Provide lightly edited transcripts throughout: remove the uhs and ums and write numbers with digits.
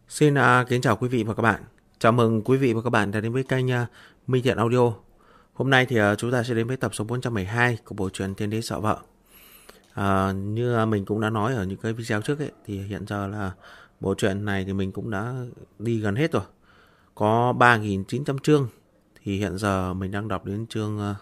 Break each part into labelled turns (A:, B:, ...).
A: Xin kính chào quý vị và các bạn. Chào mừng quý vị và các bạn đã đến với kênh Minh Thiện Audio. Hôm nay thì chúng ta sẽ đến với tập số 412 của bộ truyện Thiên Đế Sợ Vợ. Như mình cũng đã nói ở những cái video trước ấy, thì hiện giờ là bộ truyện này thì mình cũng đã đi gần hết rồi. Có 3.900 chương. Thì hiện giờ mình đang đọc đến chương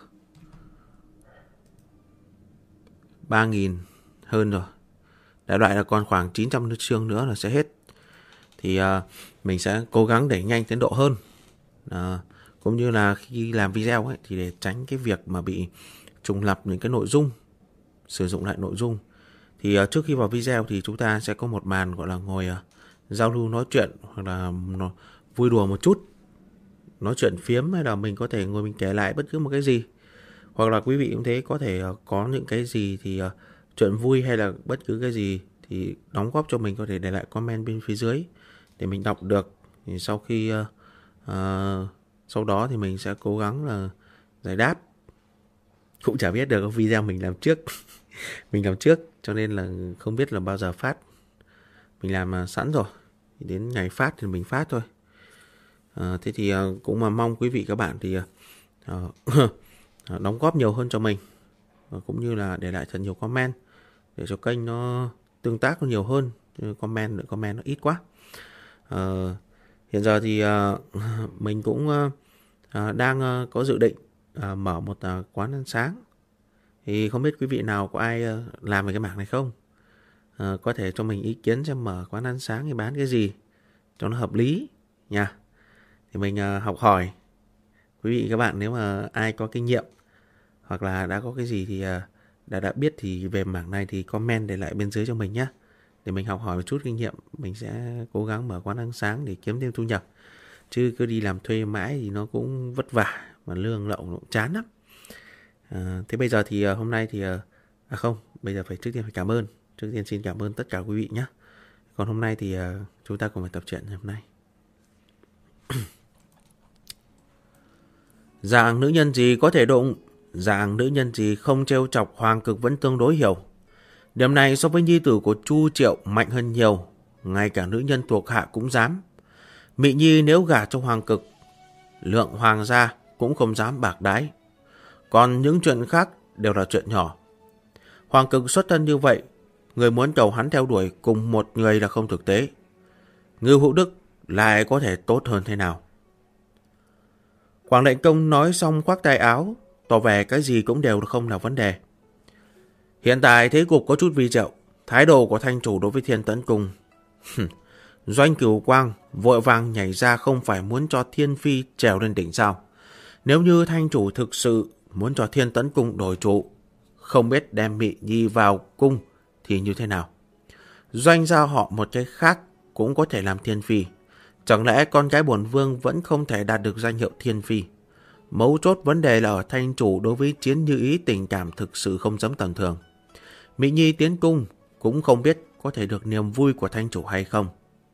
A: 3.000 hơn rồi. Đại loại là còn khoảng 900 chương nữa là sẽ hết. Thì mình sẽ cố gắng đẩy nhanh tiến độ hơn. Cũng như là khi làm video ấy, thì để tránh cái việc mà bị trùng lặp những cái nội dung, sử dụng lại nội dung. Thì trước khi vào video thì chúng ta sẽ có một màn gọi là ngồi giao lưu nói chuyện, hoặc là vui đùa một chút, nói chuyện phiếm, hay là mình có thể ngồi mình kể lại bất cứ một cái gì. Hoặc là quý vị cũng thế, có thể có những cái gì thì chuyện vui hay là bất cứ cái gì thì đóng góp cho mình, có thể để lại comment bên phía dưới để mình đọc được. Thì sau khi sau đó thì mình sẽ cố gắng là giải đáp. Cũng chả biết được video mình làm trước mình làm trước cho nên là không biết là bao giờ phát. Mình làm sẵn rồi, thì đến ngày phát thì mình phát thôi. Thế thì cũng mà mong quý vị các bạn thì đóng góp nhiều hơn cho mình, cũng như là để lại thật nhiều comment để cho kênh nó tương tác nó nhiều hơn. Comment nó ít quá. Hiện giờ thì mình cũng đang có dự định mở một quán ăn sáng. Thì không biết quý vị nào có ai làm về cái mảng này không? Có thể cho mình ý kiến xem mở quán ăn sáng thì bán cái gì cho nó hợp lý nha. Thì mình học hỏi quý vị các bạn, nếu mà ai có kinh nghiệm hoặc là đã có cái gì thì đã biết thì về mảng này thì comment để lại bên dưới cho mình nhé. Để mình học hỏi một chút kinh nghiệm, mình sẽ cố gắng mở quán ăn sáng để kiếm thêm thu nhập. Chứ cứ đi làm thuê mãi thì nó cũng vất vả, mà lương lậu nó cũng chán lắm. Thế bây giờ thì hôm nay thì bây giờ trước tiên phải cảm ơn. Trước tiên xin cảm ơn tất cả quý vị nhé. Còn hôm nay thì chúng ta cùng phải tập truyện hôm nay. Dạng nữ nhân gì có thể đụng, dạng nữ nhân gì không trêu chọc, Hoàng Cực vẫn tương đối hiểu. Điểm này so với nhi tử của Chu Triệu mạnh hơn nhiều, ngay cả nữ nhân thuộc hạ cũng dám. Mị Nhi nếu gả cho Hoàng Cực, lượng hoàng gia cũng không dám bạc đái. Còn những chuyện khác đều là chuyện nhỏ. Hoàng Cực xuất thân như vậy, người muốn cầu hắn theo đuổi cùng một người là không thực tế. Ngưu Hữu Đức lại có thể tốt hơn thế nào? Quảng Lệnh Công nói xong khoác tay áo, tỏ vẻ cái gì cũng đều không là vấn đề. Hiện tại thế cục có chút vi diệu, thái độ của thanh chủ đối với Thiên Tấn Cung. Doanh Cửu Quang vội vàng nhảy ra, không phải muốn cho Thiên Phi trèo lên đỉnh sao? Nếu như thanh chủ thực sự muốn cho Thiên Tấn Cung đổi trụ, không biết đem Mị Nhi vào cung thì như thế nào? Doanh giao họ một cái khác cũng có thể làm Thiên Phi. Chẳng lẽ con gái bổn vương vẫn không thể đạt được danh hiệu Thiên Phi? Mấu chốt vấn đề là ở thanh chủ đối với Chiến Như Ý tình cảm thực sự không giống tầm thường. Mị Nhi tiến cung cũng không biết có thể được niềm vui của thanh chủ hay không.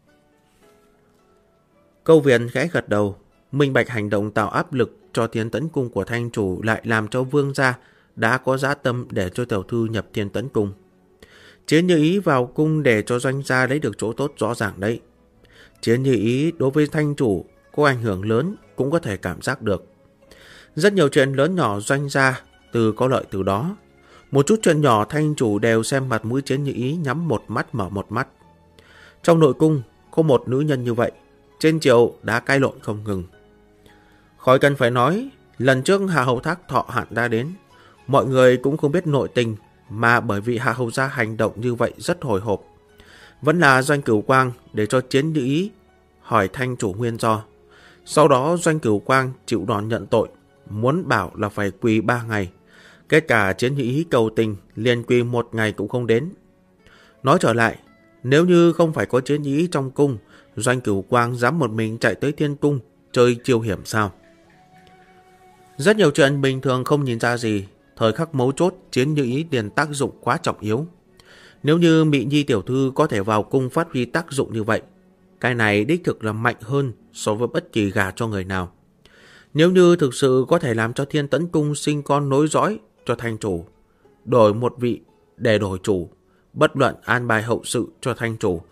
A: Câu Viễn khẽ gật đầu, minh bạch hành động tạo áp lực cho Thiên Tấn Cung của thanh chủ lại làm cho vương gia đã có dã tâm để cho tiểu thư nhập Thiên Tấn Cung. Chiến Như Ý vào cung để cho Doanh gia lấy được chỗ tốt rõ ràng đấy. Chiến Như Ý đối với thanh chủ có ảnh hưởng lớn cũng có thể cảm giác được. Rất nhiều chuyện lớn nhỏ Doanh gia từ có lợi từ đó. Một chút chuyện nhỏ thanh chủ đều xem mặt mũi Chiến Như Ý nhắm một mắt mở một mắt. Trong nội cung có một nữ nhân như vậy, trên triều đã cãi lộn không ngừng. Khỏi cần phải nói, lần trước Hạ Hầu Thác thọ hạn đã đến, mọi người cũng không biết nội tình, mà bởi vì Hạ Hầu gia hành động như vậy rất hồi hộp. Vẫn là Doanh Cửu Quang để cho Chiến Như Ý hỏi thanh chủ nguyên do. Sau đó Doanh Cửu Quang chịu đòn nhận tội, muốn bảo là phải quỳ 3 ngày. Kết cả Chiến Như Ý cầu tình, liền quỳ 1 ngày cũng không đến. Nói trở lại, nếu như không phải có Chiến Như Ý trong cung, Doanh Cửu Quang dám một mình chạy tới Thiên Cung chơi chiêu hiểm sao? Rất nhiều chuyện bình thường không nhìn ra gì, thời khắc mấu chốt Chiến Như Ý liền tác dụng quá trọng yếu. Nếu như Mị Nhi tiểu thư có thể vào cung phát huy tác dụng như vậy, cái này đích thực là mạnh hơn so với bất kỳ gả cho người nào. Nếu như thực sự có thể làm cho Thiên Tấn Cung sinh con nối dõi cho thanh chủ, đổi một vị để đổi chủ, bất luận an bài hậu sự cho thanh chủ,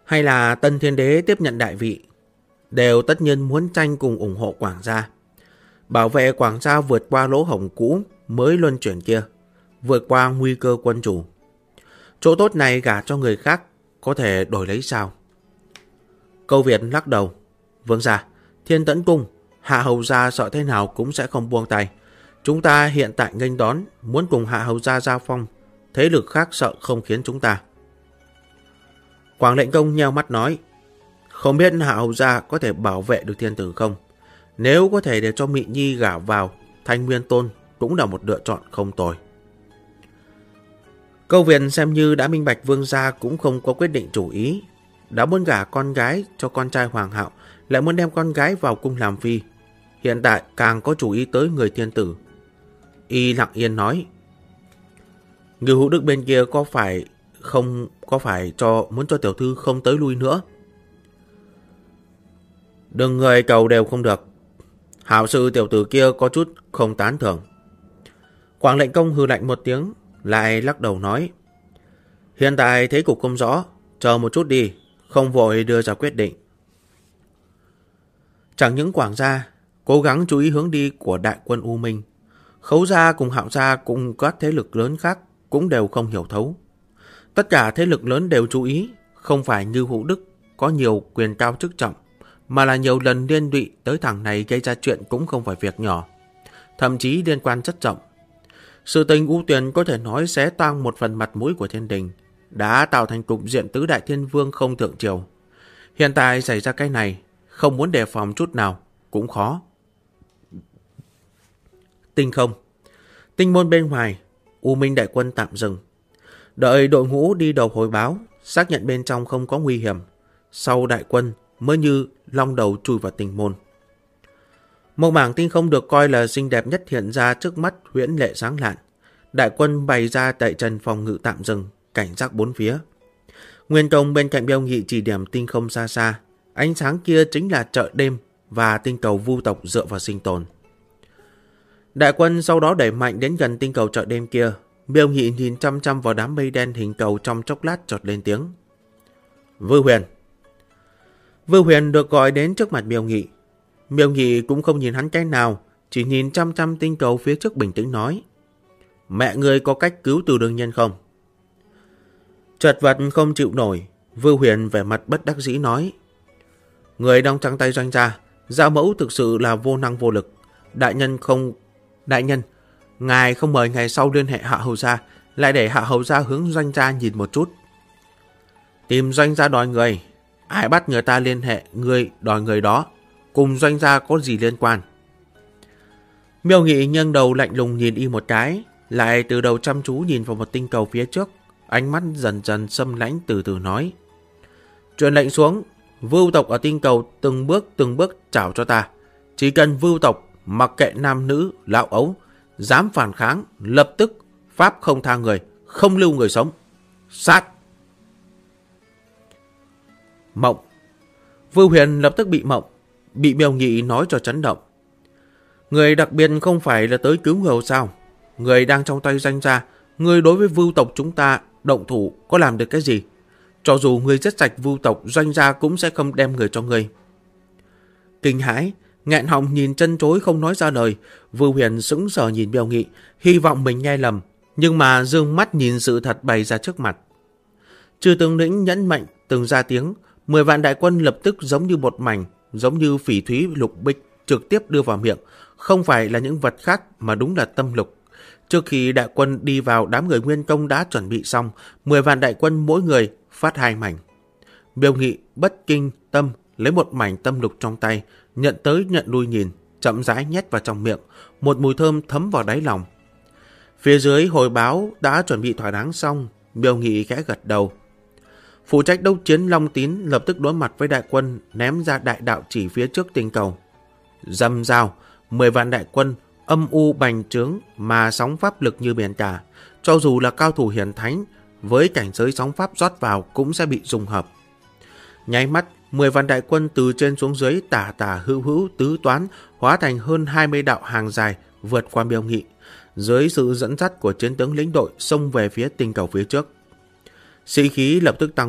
A: hay là Tân Thiên Đế tiếp nhận đại vị, đều tất nhiên muốn tranh cùng ủng hộ Quảng gia. Bảo vệ Quảng gia vượt qua lỗ hổng cũ mới luân chuyển kia, vượt qua nguy cơ quân chủ. Chỗ tốt này gả cho người khác có thể đổi lấy sao? Câu Việt lắc đầu. Vương gia, Thiên Tẫn Cung, Hạ Hầu gia sợ thế nào cũng sẽ không buông tay. Chúng ta hiện tại nghênh đón, muốn cùng Hạ Hầu gia giao phong, thế lực khác sợ không khiến chúng ta. Quảng Lệnh Công nheo mắt nói, không biết Hạ Hầu gia có thể bảo vệ được thiên tử không? Nếu có thể để cho Mị Nhi gả vào Thanh Nguyên Tôn cũng là một lựa chọn không tồi. Câu Việt xem như đã minh bạch Vương gia cũng không có quyết định chủ ý. Đã muốn gả con gái cho con trai Hoàng Hạo, lại muốn đem con gái vào cung làm phi. Hiện tại càng có chủ ý tới người thiên tử. Y lặng yên nói, Ngưu Hữu Đức bên kia có phải muốn cho tiểu thư không tới lui nữa? Đừng người cầu đều không được. Hảo sự tiểu tử kia có chút không tán thưởng. Quảng Lệnh Công hừ lạnh một tiếng, lại lắc đầu nói, hiện tại thế cục không rõ, chờ một chút đi, không vội đưa ra quyết định. Chẳng những Quảng gia cố gắng chú ý hướng đi của đại quân U Minh, Khấu gia cùng Hạo gia cùng các thế lực lớn khác cũng đều không hiểu thấu. Tất cả thế lực lớn đều chú ý, không phải như Hữu Đức có nhiều quyền cao chức trọng, mà là nhiều lần liên lụy tới thằng này gây ra chuyện cũng không phải việc nhỏ, thậm chí liên quan rất rộng. Sự tình U Tuyền có thể nói xé toang một phần mặt mũi của thiên đình, đã tạo thành cục diện tứ đại thiên vương không thượng triều. Hiện tại xảy ra cái này, không muốn đề phòng chút nào cũng khó. Tinh không, tinh môn bên ngoài, U Minh đại quân tạm dừng, đợi đội ngũ đi đầu hồi báo, xác nhận bên trong không có nguy hiểm, sau đại quân mới như long đầu chui vào tinh môn. Một mảng tinh không được coi là xinh đẹp nhất hiện ra trước mắt huyễn lệ sáng lạn. Đại quân bày ra tại trần phòng ngự tạm dừng, cảnh giác bốn phía. Nguyên Công bên cạnh Biêu Nghị chỉ điểm tinh không xa xa. Ánh sáng kia chính là chợ đêm và tinh cầu vu tộc dựa vào sinh tồn. Đại quân sau đó đẩy mạnh đến gần tinh cầu chợ đêm kia. Biêu Nghị nhìn chăm chăm vào đám mây đen hình cầu, trong chốc lát chợt lên tiếng. Vư Huyền. Vư Huyền được gọi đến trước mặt Biêu Nghị. Biêu Nghị cũng không nhìn hắn cái nào, chỉ nhìn chăm chăm tinh cầu phía trước bình tĩnh nói. Mẹ ngươi có cách cứu từ đương nhiên không? Chật vật không chịu nổi, Vư Huyền vẻ mặt bất đắc dĩ nói. Người đang trắng tay Doanh gia, Gia Mẫu thực sự là vô năng vô lực. Đại nhân, ngài không mời ngày sau liên hệ Hạ Hầu gia, lại để Hạ Hầu gia hướng Doanh gia nhìn một chút. Tìm Doanh gia đòi người, ai bắt người ta liên hệ, người đòi người đó, cùng Doanh gia có gì liên quan? Miêu Nghị nghiêng đầu lạnh lùng nhìn y một cái, lại từ đầu chăm chú nhìn vào một tinh cầu phía trước, ánh mắt dần dần xâm lãnh, từ từ nói. Truyền lệnh xuống, Vưu tộc ở tinh cầu từng bước chào cho ta. Chỉ cần Vưu tộc mặc kệ nam nữ, lão ấu, dám phản kháng, lập tức pháp không tha người, không lưu người sống. Sát! Mộng. Vưu Huyền lập tức bị mộng, bị Miêu Nghị nói cho chấn động. Người đặc biệt không phải là tới cứu người sao? Người đang trong tay Doanh gia, người đối với Vưu tộc chúng ta động thủ có làm được cái gì? Cho dù người giết sạch Vưu tộc, Doanh gia cũng sẽ không đem người cho người. Kinh hãi, nghẹn họng nhìn chân chối không nói ra lời. Vưu Huyền sững sờ nhìn Miêu Nghị, hy vọng mình nghe lầm, nhưng mà dương mắt nhìn sự thật bày ra trước mặt. Chư tướng lĩnh nhẫn mệnh từng ra tiếng, 10 vạn đại quân lập tức giống như một mảnh, giống như phỉ thúy lục bích trực tiếp đưa vào miệng, không phải là những vật khác mà đúng là tâm lục. Trước khi đại quân đi vào, đám người Nguyên Công đã chuẩn bị xong, 10 vạn đại quân mỗi người phát 2 mảnh. Miêu Nghị bất kinh tâm lấy một mảnh tâm lục trong tay, nhận tới nhận lui nhìn, chậm rãi nhét vào trong miệng, một mùi thơm thấm vào đáy lòng. Phía dưới hồi báo đã chuẩn bị thỏa đáng xong, Miêu Nghị khẽ gật đầu. Phụ trách đốc chiến Long Tín lập tức đối mặt với đại quân, ném ra đại đạo chỉ phía trước tinh cầu. Dầm dao, 10 vạn đại quân âm u bành trướng mà sóng pháp lực như biển cả, cho dù là cao thủ hiển thánh với cảnh giới sóng pháp rót vào cũng sẽ bị rung hợp. Nháy mắt, 10 vạn đại quân từ trên xuống dưới tả tả hữu hữu tứ toán, hóa thành hơn 20 đạo hàng dài vượt qua Miêu Nghị, dưới sự dẫn dắt của chiến tướng lĩnh đội xông về phía tinh cầu phía trước. Sĩ khí lập tức tăng vọt,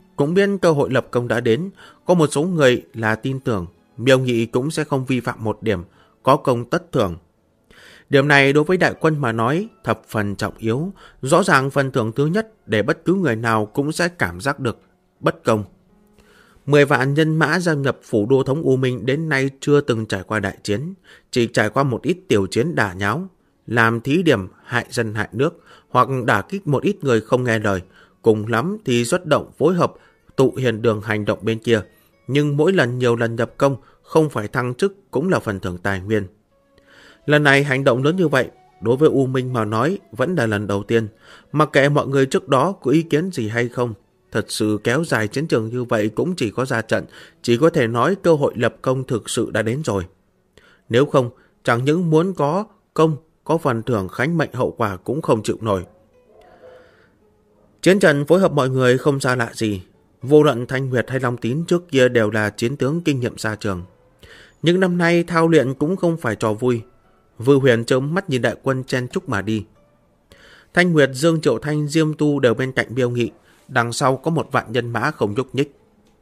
A: cũng biết cơ hội lập công đã đến. Có một số người là tin tưởng Miêu Nghị cũng sẽ không vi phạm một điểm, có công tất thưởng. Điểm này đối với đại quân mà nói thập phần trọng yếu. Rõ ràng phần thưởng thứ nhất để bất cứ người nào cũng sẽ cảm giác được bất công. 10 vạn nhân mã gia nhập phủ đô thống U Minh đến nay chưa từng trải qua đại chiến, chỉ trải qua một ít tiểu chiến đả nháo, làm thí điểm hại dân hại nước, hoặc đả kích một ít người không nghe lời, cùng lắm thì xuất động phối hợp tụ hiền đường hành động bên kia. Nhưng mỗi lần nhiều lần nhập công, không phải thăng chức cũng là phần thưởng tài nguyên. Lần này hành động lớn như vậy, đối với U Minh mà nói vẫn là lần đầu tiên. Mặc kệ mọi người trước đó có ý kiến gì hay không, thật sự kéo dài chiến trường như vậy cũng chỉ có ra trận, chỉ có thể nói cơ hội lập công thực sự đã đến rồi. Nếu không, chẳng những muốn có công, có phần thưởng khánh mệnh hậu quả cũng không chịu nổi. Chiến trận phối hợp mọi người không xa lạ gì. Vô luận Thanh Nguyệt hay Long Tín trước kia đều là chiến tướng kinh nghiệm xa trường. Nhưng năm nay thao luyện cũng không phải trò vui. Vư Huyền trợn mắt nhìn đại quân chen chúc mà đi. Thanh Nguyệt, Dương Triệu Thanh, Diêm Tu đều bên cạnh Miêu Nghị. Đằng sau có một vạn nhân mã không nhúc nhích.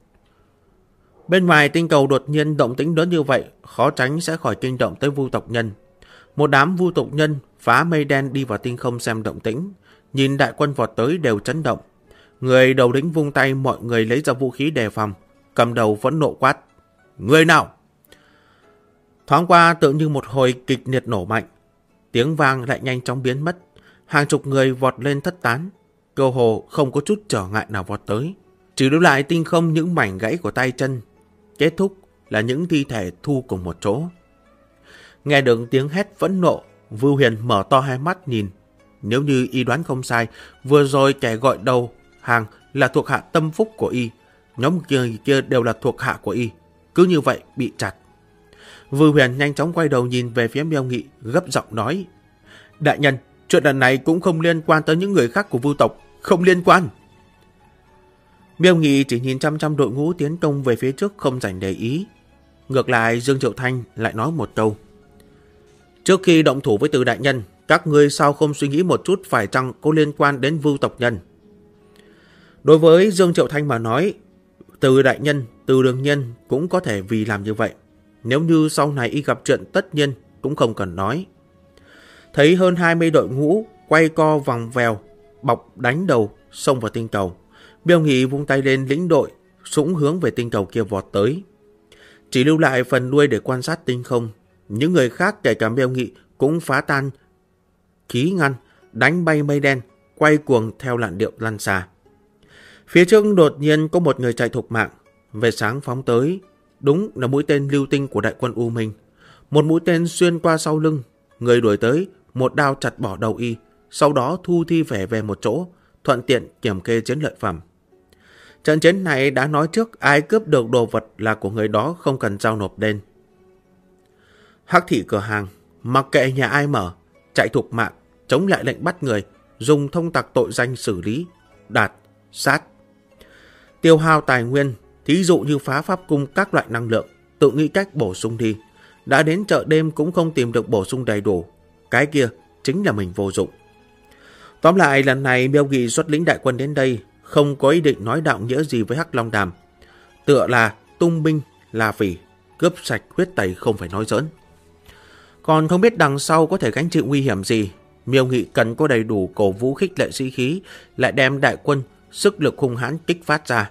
A: Bên ngoài tinh cầu đột nhiên động tĩnh lớn như vậy, khó tránh sẽ khỏi kinh động tới Vu tộc nhân. Một đám Vu tộc nhân phá mây đen đi vào tinh không xem động tĩnh, nhìn đại quân vọt tới đều chấn động. Người đầu lĩnh vung tay, mọi người lấy ra vũ khí đề phòng, cầm đầu vẫn nộ quát: người nào? Thoáng qua tự như một hồi kịch liệt nổ mạnh, tiếng vang lại nhanh chóng biến mất. Hàng chục người vọt lên thất tán, cơ hồ không có chút trở ngại nào vọt tới, chỉ lưu lại tinh không những mảnh gãy của tay chân. Kết thúc là những thi thể thu cùng một chỗ. Nghe được tiếng hét phẫn nộ, Vưu Huyền mở to hai mắt nhìn. Nếu như y đoán không sai, vừa rồi kẻ gọi đầu hàng là thuộc hạ Tâm Phúc của y, nhóm kia đều là thuộc hạ của y, cứ như vậy bị chặt. Vưu Huyền nhanh chóng quay đầu nhìn về phía Miêu Nghị, gấp giọng nói: đại nhân, chuyện lần này cũng không liên quan tới những người khác của Vu tộc, không liên quan. Miêu Nghị chỉ nhìn chăm chăm đội ngũ tiến công về phía trước, không dành để ý. Ngược lại, Dương Triệu Thanh lại nói một câu: trước khi động thủ với Từ đại nhân, các ngươi sao không suy nghĩ một chút phải chăng có liên quan đến Vu tộc nhân? Đối với Dương Triệu Thanh mà nói, Từ đại nhân, Từ đương nhiên cũng có thể vì làm như vậy. Nếu như sau này y gặp chuyện tất nhiên cũng không cần nói. Thấy hơn 20 đội ngũ quay co vòng vèo, bọc đánh đầu xông vào tinh cầu, Miêu Nghị vung tay lên lĩnh đội, sũng hướng về tinh cầu kia vọt tới. Chỉ lưu lại phần đuôi để quan sát tinh không. Những người khác kể cả Miêu Nghị cũng phá tan khí ngăn, đánh bay mây đen, quay cuồng theo làn điệu lăn xa. Phía trước đột nhiên có một người chạy thục mạng, về sáng phóng tới. Đúng là mũi tên lưu tinh của đại quân U Minh. Một mũi tên xuyên qua sau lưng, người đuổi tới, một đao chặt bỏ đầu y, sau đó thu thi thể về một chỗ, thuận tiện kiểm kê chiến lợi phẩm. Trận chiến này đã nói trước, ai cướp được đồ vật là của người đó, không cần giao nộp đền. Hắc thị cửa hàng, mặc kệ nhà ai mở, chạy thục mạng, chống lại lệnh bắt người, dùng thông tặc tội danh xử lý, đạt, sát. Tiêu hao tài nguyên, thí dụ như phá pháp cung các loại năng lượng, tự nghĩ cách bổ sung đi. Đã đến chợ đêm cũng không tìm được bổ sung đầy đủ, cái kia chính là mình vô dụng. Tóm lại, lần này Miêu Nghị xuất lĩnh đại quân đến đây, không có ý định nói đạo nghĩa gì với Hắc Long Đàm. Tựa là tung binh, là phỉ, cướp sạch huyết tẩy không phải nói giỡn. Còn không biết đằng sau có thể gánh chịu nguy hiểm gì, Miêu Nghị cần có đầy đủ cổ vũ khích lệ sĩ khí, lại đem đại quân sức lực hung hãn kích phát ra.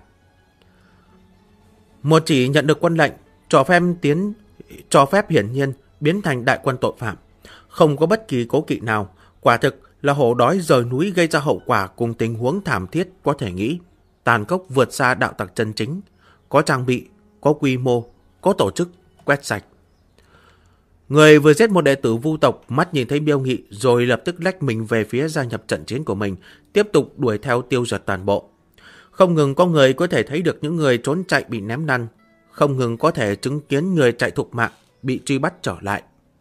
A: Một chỉ nhận được quân lệnh, cho phép hiển nhiên biến thành đại quân tội phạm, không có bất kỳ cố kỵ nào, quả thực là hổ đói rời núi, gây ra hậu quả cùng tình huống thảm thiết có thể nghĩ, tàn khốc vượt xa đạo tặc chân chính, có trang bị, có quy mô, có tổ chức, quét sạch. Người vừa giết một đệ tử Vu tộc, mắt nhìn thấy Miêu Nghị rồi lập tức lách mình về phía gia nhập trận chiến của mình, tiếp tục đuổi theo tiêu diệt toàn bộ. Không ngừng có người có thể thấy được những người trốn chạy bị ném lăn, không ngừng có thể chứng kiến người chạy thục mạng bị truy bắt trở lại.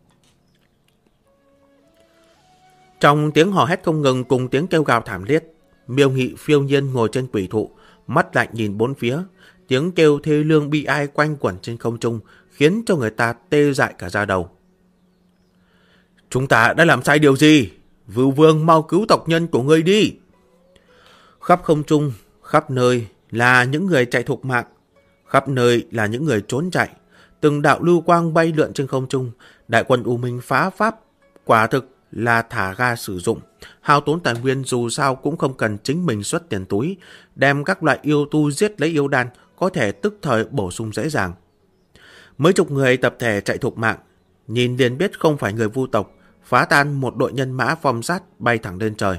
A: Trong tiếng hò hét không ngừng cùng tiếng kêu gào thảm thiết, Miêu Nghị phiêu nhiên ngồi trên quỷ thụ, mắt lạnh nhìn bốn phía, tiếng kêu thê lương bi ai quanh quẩn trên không trung, khiến cho người ta tê dại cả da đầu. Chúng ta đã làm sai điều gì? Vưu Vương mau cứu tộc nhân của ngươi đi! Khắp không trung, khắp nơi, là những người chạy thục mạng, khắp nơi là những người trốn chạy. Từng đạo lưu quang bay lượn trên không trung, đại quân U Minh phá pháp, quả thực là thả ga sử dụng, hao tốn tài nguyên dù sao cũng không cần chính mình xuất tiền túi, đem các loại yêu tu giết lấy yêu đan, có thể tức thời bổ sung dễ dàng. Mấy chục người tập thể chạy thục mạng, nhìn liền biết không phải người Vu tộc, phá tan một đội nhân mã phong sát bay thẳng lên trời.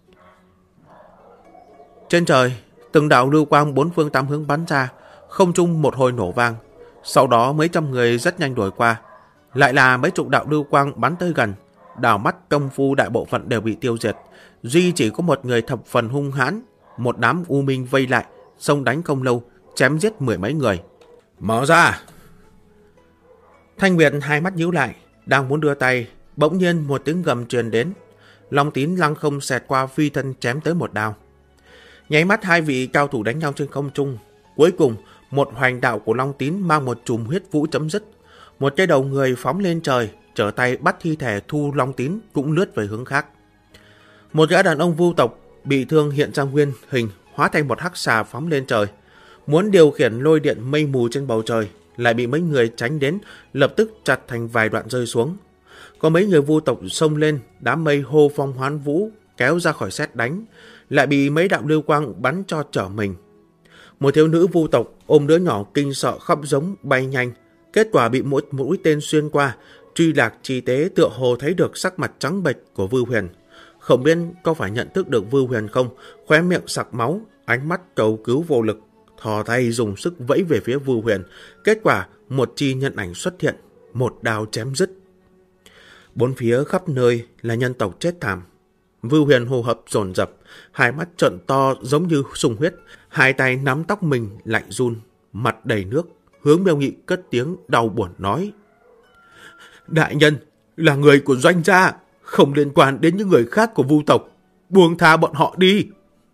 A: Trên trời, từng đạo lưu quang bốn phương tám hướng bắn ra, không trung một hồi nổ vang. Sau đó mấy trăm người rất nhanh đuổi qua, lại là mấy chục đạo lưu quang bắn tới gần, đảo mắt công phu đại bộ phận đều bị tiêu diệt, duy chỉ có một người thập phần hung hãn. Một đám U Minh vây lại, xông đánh không lâu, chém giết mười mấy người. Mở ra! Thanh Nguyệt hai mắt nhíu lại, đang muốn đưa tay, bỗng nhiên một tiếng gầm truyền đến. Long Tín lăng không xẹt qua phi thân chém tới một đao. Nháy mắt hai vị cao thủ đánh nhau trên không trung. Cuối cùng, một hoành đạo của Long Tín mang một chùm huyết vũ chấm dứt. Một cái đầu người phóng lên trời, trở tay bắt thi thể thu Long Tín cũng lướt về hướng khác. Một gã đàn ông Vu tộc bị thương hiện ra nguyên hình, hóa thành một hắc xà phóng lên trời, muốn điều khiển lôi điện mây mù trên bầu trời, lại bị mấy người tránh đến, lập tức chặt thành vài đoạn rơi xuống. Có mấy người Vu tộc xông lên, đám mây hô phong hoán vũ kéo ra khỏi sét đánh, lại bị mấy đạo lưu quang bắn cho trở mình. Một thiếu nữ Vu tộc ôm đứa nhỏ kinh sợ khóc giống bay nhanh, kết quả bị một mũi tên xuyên qua. Truy Lạc chi tế tựa hồ thấy được sắc mặt trắng bệch của Vưu Huyền, không biết có phải nhận thức được Vưu Huyền không, khóe miệng sặc máu, ánh mắt cầu cứu vô lực, thò tay dùng sức vẫy về phía Vưu Huyền. Kết quả một chi nhân ảnh xuất hiện, một đao chém dứt. Bốn phía khắp nơi là nhân tộc chết thảm. Vưu Huyền hô hấp dồn dập, hai mắt trợn to giống như sung huyết, hai tay nắm tóc mình lạnh run, mặt đầy nước, hướng Miêu Nghị cất tiếng đau buồn nói: Đại nhân, là người của Doanh gia, không liên quan đến những người khác của Vu tộc, buông tha bọn họ đi.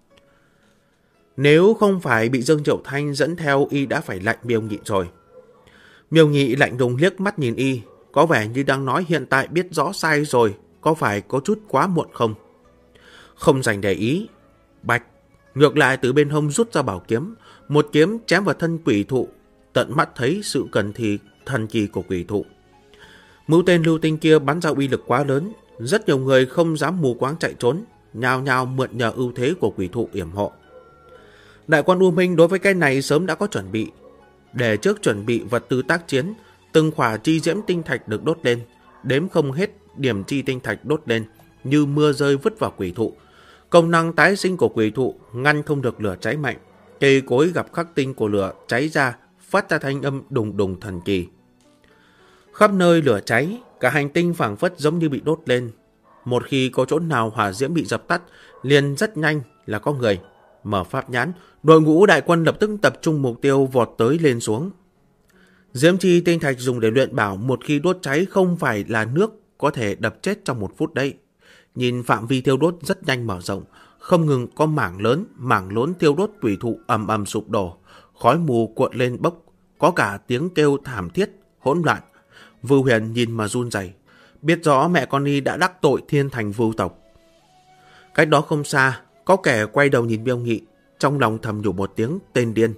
A: Nếu không phải bị Dương Triệu Thanh dẫn theo, y đã phải lạnh Miêu Nghị rồi. Miêu Nghị lạnh lùng liếc mắt nhìn y, có vẻ như đang nói hiện tại biết rõ sai rồi, có phải có chút quá muộn không? Không dành để ý, bạch, ngược lại từ bên hông rút ra bảo kiếm, một kiếm chém vào thân quỷ thụ, tận mắt thấy sự cần thì thần kỳ của quỷ thụ. Mũi tên lưu tinh kia bắn ra uy lực quá lớn, rất nhiều người không dám mù quáng chạy trốn, nhao nhao mượn nhờ ưu thế của quỷ thụ yểm hộ. Đại quân U Minh đối với cái này sớm đã có chuẩn bị. Để trước chuẩn bị vật tư tác chiến, từng khỏa chi diễm tinh thạch được đốt lên, đếm không hết điểm chi tinh thạch đốt lên, như mưa rơi vứt vào quỷ thụ. Công năng tái sinh của quỷ thụ ngăn không được lửa cháy mạnh, cây cối gặp khắc tinh của lửa cháy ra, phát ra thanh âm đùng đùng thần kỳ. Khắp nơi lửa cháy, cả hành tinh phảng phất giống như bị đốt lên. Một khi có chỗ nào hỏa diễm bị dập tắt, liền rất nhanh là có người mở pháp nhãn, đội ngũ đại quân lập tức tập trung mục tiêu vọt tới lên xuống. Diễm chi tinh thạch dùng để luyện bảo, một khi đốt cháy không phải là nước có thể đập chết trong một phút đấy. Nhìn phạm vi thiêu đốt rất nhanh mở rộng, không ngừng có mảng lớn, mảng lớn thiêu đốt quỷ thụ ầm ầm sụp đổ, khói mù cuộn lên bốc, có cả tiếng kêu thảm thiết, hỗn loạn. Vưu Huyền nhìn mà run rẩy, biết rõ mẹ con y đã đắc tội thiên thành Vưu tộc. Cách đó không xa, có kẻ quay đầu nhìn Miêu Nghị, trong lòng thầm nhủ một tiếng tên điên.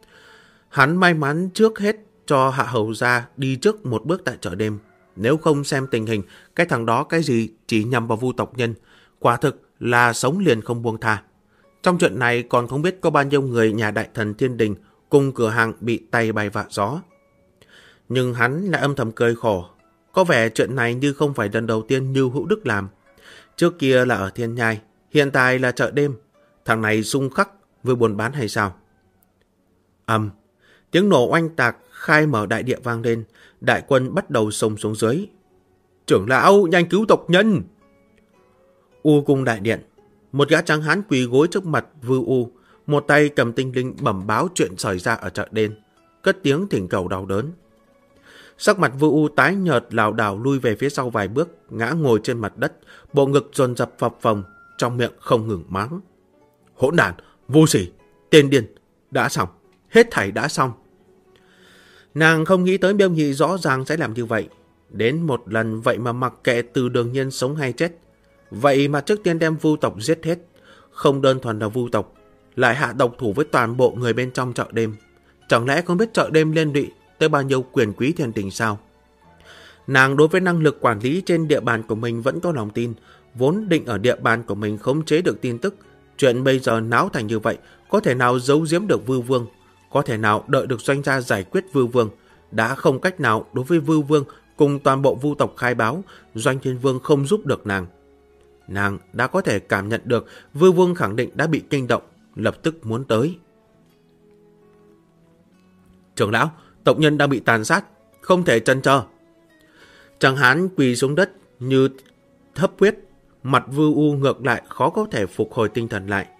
A: Hắn may mắn trước hết cho Hạ Hầu gia đi trước một bước tại chợ đêm, nếu không xem tình hình, cái thằng đó cái gì chỉ nhằm vào Vu tộc nhân, quả thực là sống liền không buông tha. Trong chuyện này còn không biết có bao nhiêu người nhà đại thần Thiên Đình cùng cửa hàng bị tay bay vạ gió. Nhưng hắn lại âm thầm cười khổ, có vẻ chuyện này như không phải lần đầu tiên Như Hữu Đức làm. Trước kia là ở Thiên Nhai, hiện tại là chợ đêm, thằng này xung khắc vừa buôn bán hay sao? Tiếng nổ oanh tạc khai mở đại địa vang lên, đại quân bắt đầu xông xuống dưới. Trưởng lão, nhanh cứu tộc nhân! U cung đại điện, một gã trắng hán quỳ gối trước mặt Vưu U, một tay cầm tinh linh bẩm báo chuyện xảy ra ở chợ đêm, cất tiếng thỉnh cầu đau đớn. Sắc mặt Vưu U tái nhợt, lảo đảo lui về phía sau vài bước, ngã ngồi trên mặt đất, bộ ngực dồn dập phập phồng, trong miệng không ngừng mắng: Hỗn đản, vô sỉ, tên điên, đã xong, hết thảy đã xong. Nàng không nghĩ tới Miêu Nghị rõ ràng sẽ làm như vậy, đến một lần vậy mà mặc kệ Từ Đường Nhiên sống hay chết, vậy mà trước tiên đem Vu tộc giết hết. Không đơn thuần là Vu tộc, lại hạ độc thủ với toàn bộ người bên trong chợ đêm. Chẳng lẽ không biết chợ đêm liên lụy tới bao nhiêu quyền quý thiên đình sao? Nàng đối với năng lực quản lý trên địa bàn của mình vẫn có lòng tin, vốn định ở địa bàn của mình khống chế được tin tức. Chuyện bây giờ náo thành như vậy, có thể nào giấu giếm được Vư Vương, có thể nào đợi được doanh gia giải quyết Vư Vương. Đã không cách nào đối với Vư Vương cùng toàn bộ Vu tộc khai báo, Doanh Thiên Vương không giúp được nàng. Nàng đã có thể cảm nhận được Vư Vương khẳng định đã bị kinh động, lập tức muốn tới. Trưởng lão, tộc nhân đang bị tàn sát, không thể chần chờ. Tráng hán quỳ xuống đất như thấp huyết, mặt Vư U ngược lại khó có thể phục hồi tinh thần lại.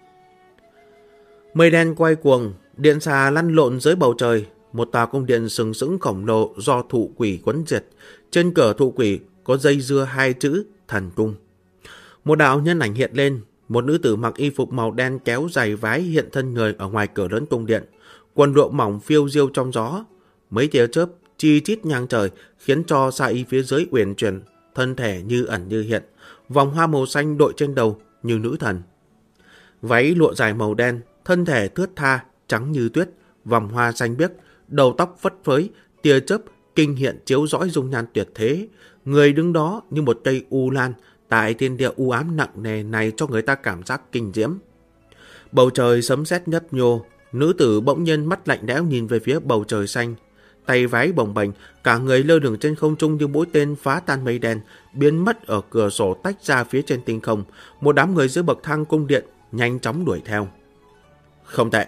A: Mây đen quay cuồng, điện xà lăn lộn dưới bầu trời. Một tòa cung điện sừng sững khổng lồ do thụ quỷ quấn diệt. Trên cửa thụ quỷ có dây dưa 2 chữ thần cung. Một đạo nhân ảnh hiện lên. Một nữ tử mặc y phục màu đen kéo giày vái hiện thân người ở ngoài cửa lớn cung điện. Quần lụa mỏng phiêu diêu trong gió. Mấy tia chớp chi chít ngang trời khiến cho sa y phía dưới uyển chuyển, thân thể như ẩn như hiện. Vòng hoa màu xanh đội trên đầu như nữ thần. Váy lụa dài màu đen, thân thể thướt tha, trắng như tuyết, vòng hoa xanh biếc, đầu tóc phất phới, tia chớp kinh hiện chiếu rõi dung nhan tuyệt thế. Người đứng đó như một cây u lan, tại thiên địa u ám nặng nề này cho người ta cảm giác kinh diễm. Bầu trời sấm sét nhấp nhô, nữ tử bỗng nhiên mắt lạnh lẽo nhìn về phía bầu trời xanh. Tay váy bồng bềnh, cả người lơ lửng trên không trung như mũi tên phá tan mây đen, biến mất ở cửa sổ tách ra phía trên tinh không. Một đám người dưới bậc thang cung điện nhanh chóng đuổi theo. Không tệ.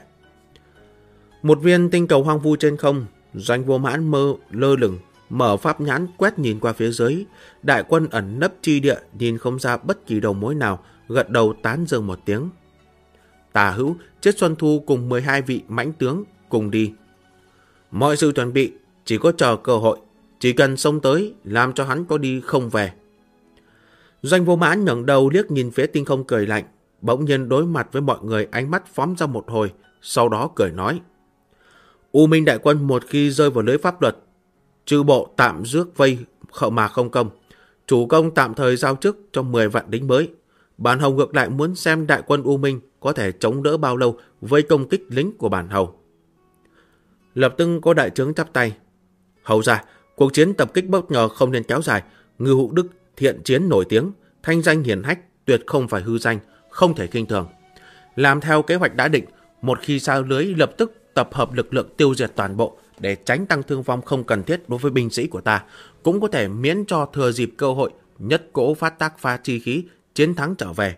A: Một viên tinh cầu hoang vu trên không, Doanh Vô Mãn lơ lửng, mở pháp nhãn quét nhìn qua phía dưới. Đại quân ẩn nấp chi địa nhìn không ra bất kỳ đầu mối nào, gật đầu tán dương một tiếng. Tả Hữu, Triết Xuân Thu cùng 12 vị mãnh tướng cùng đi. Mọi sự chuẩn bị, chỉ có chờ cơ hội, chỉ cần xông tới, làm cho hắn có đi không về. Doanh Vô Mãn ngẩng đầu liếc nhìn phía tinh không cười lạnh, bỗng nhiên đối mặt với mọi người ánh mắt phóng ra một hồi, sau đó cười nói. U Minh đại quân một khi rơi vào lưới pháp luật, trừ bộ tạm rước vây mà không công, chủ công tạm thời giao chức cho 10 vạn lính mới. Bản hầu ngược lại muốn xem đại quân U Minh có thể chống đỡ bao lâu với công kích lính của bản hầu. Lập tức có đại tướng chắp tay. Hầu ra, cuộc chiến tập kích bất ngờ không nên kéo dài. Ngư Hụ Đức thiện chiến nổi tiếng, thanh danh hiển hách, tuyệt không phải hư danh, không thể khinh thường. Làm theo kế hoạch đã định, một khi xa lưới lập tức tập hợp lực lượng tiêu diệt toàn bộ để tránh tăng thương vong không cần thiết đối với binh sĩ của ta, cũng có thể miễn cho thừa dịp cơ hội nhất cỗ phát tác pha chi khí, chiến thắng trở về.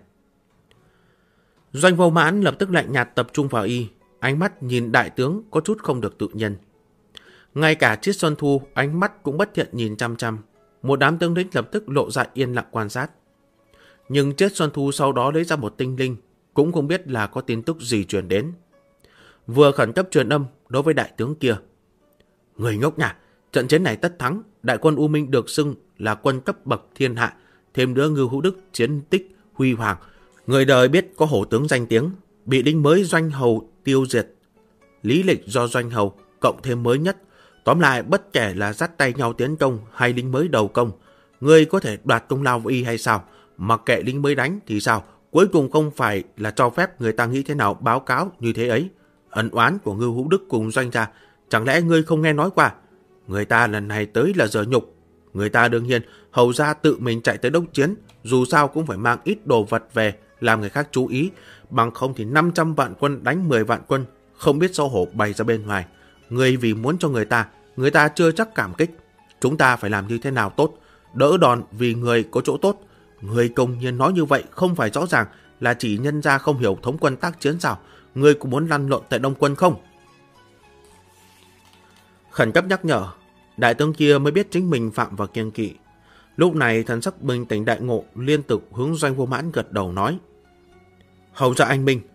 A: Doanh Vô Mãn lập tức lạnh nhạt tập trung vào y, ánh mắt nhìn đại tướng có chút không được tự nhiên. Ngay cả Triết Xuân Thu ánh mắt cũng bất thiện nhìn chăm chăm. Một đám tướng lĩnh lập tức lộ ra yên lặng quan sát. Nhưng Triết Xuân Thu sau đó lấy ra một tinh linh, cũng không biết là có tin tức gì truyền đến. Vừa khẩn cấp truyền âm đối với đại tướng kia. Người ngốc nhỉ, trận chiến này tất thắng, đại quân U Minh được xưng là quân cấp bậc thiên hạ, thêm nữa Ngư Hữu Đức chiến tích huy hoàng, người đời biết có hổ tướng danh tiếng, bị lính mới Doanh hầu tiêu diệt. Lý lịch do Doanh hầu cộng thêm mới nhất, tóm lại bất kể là dắt tay nhau tiến công hay lính mới đầu công, người có thể đoạt công lao với y hay sao? Mặc kệ lính mới đánh thì sao? Cuối cùng không phải là cho phép người ta nghĩ thế nào báo cáo như thế ấy. Ân oán của Ngư Hữu Đức cùng Doanh gia, chẳng lẽ ngươi không nghe nói qua? Người ta lần này tới là giờ nhục. Người ta đương nhiên hầu ra tự mình chạy tới đốc chiến, dù sao cũng phải mang ít đồ vật về làm người khác chú ý, bằng không thì 500 vạn quân đánh 10 vạn quân, không biết xấu hổ bày ra bên ngoài. Ngươi vì muốn cho người ta chưa chắc cảm kích. Chúng ta phải làm như thế nào tốt, đỡ đòn vì người có chỗ tốt. Người công nhiên nói như vậy không phải rõ ràng là chỉ nhân ra không hiểu thống quân tác chiến sao? Người cũng muốn lăn lộn tại Đông quân không? Khẩn cấp nhắc nhở, đại tướng kia mới biết chính mình phạm vào kiêng kỵ. Lúc này thần sắc bình tĩnh đại ngộ, liên tục hướng Doanh Vô Mãn gật đầu nói. Hầu ra anh minh.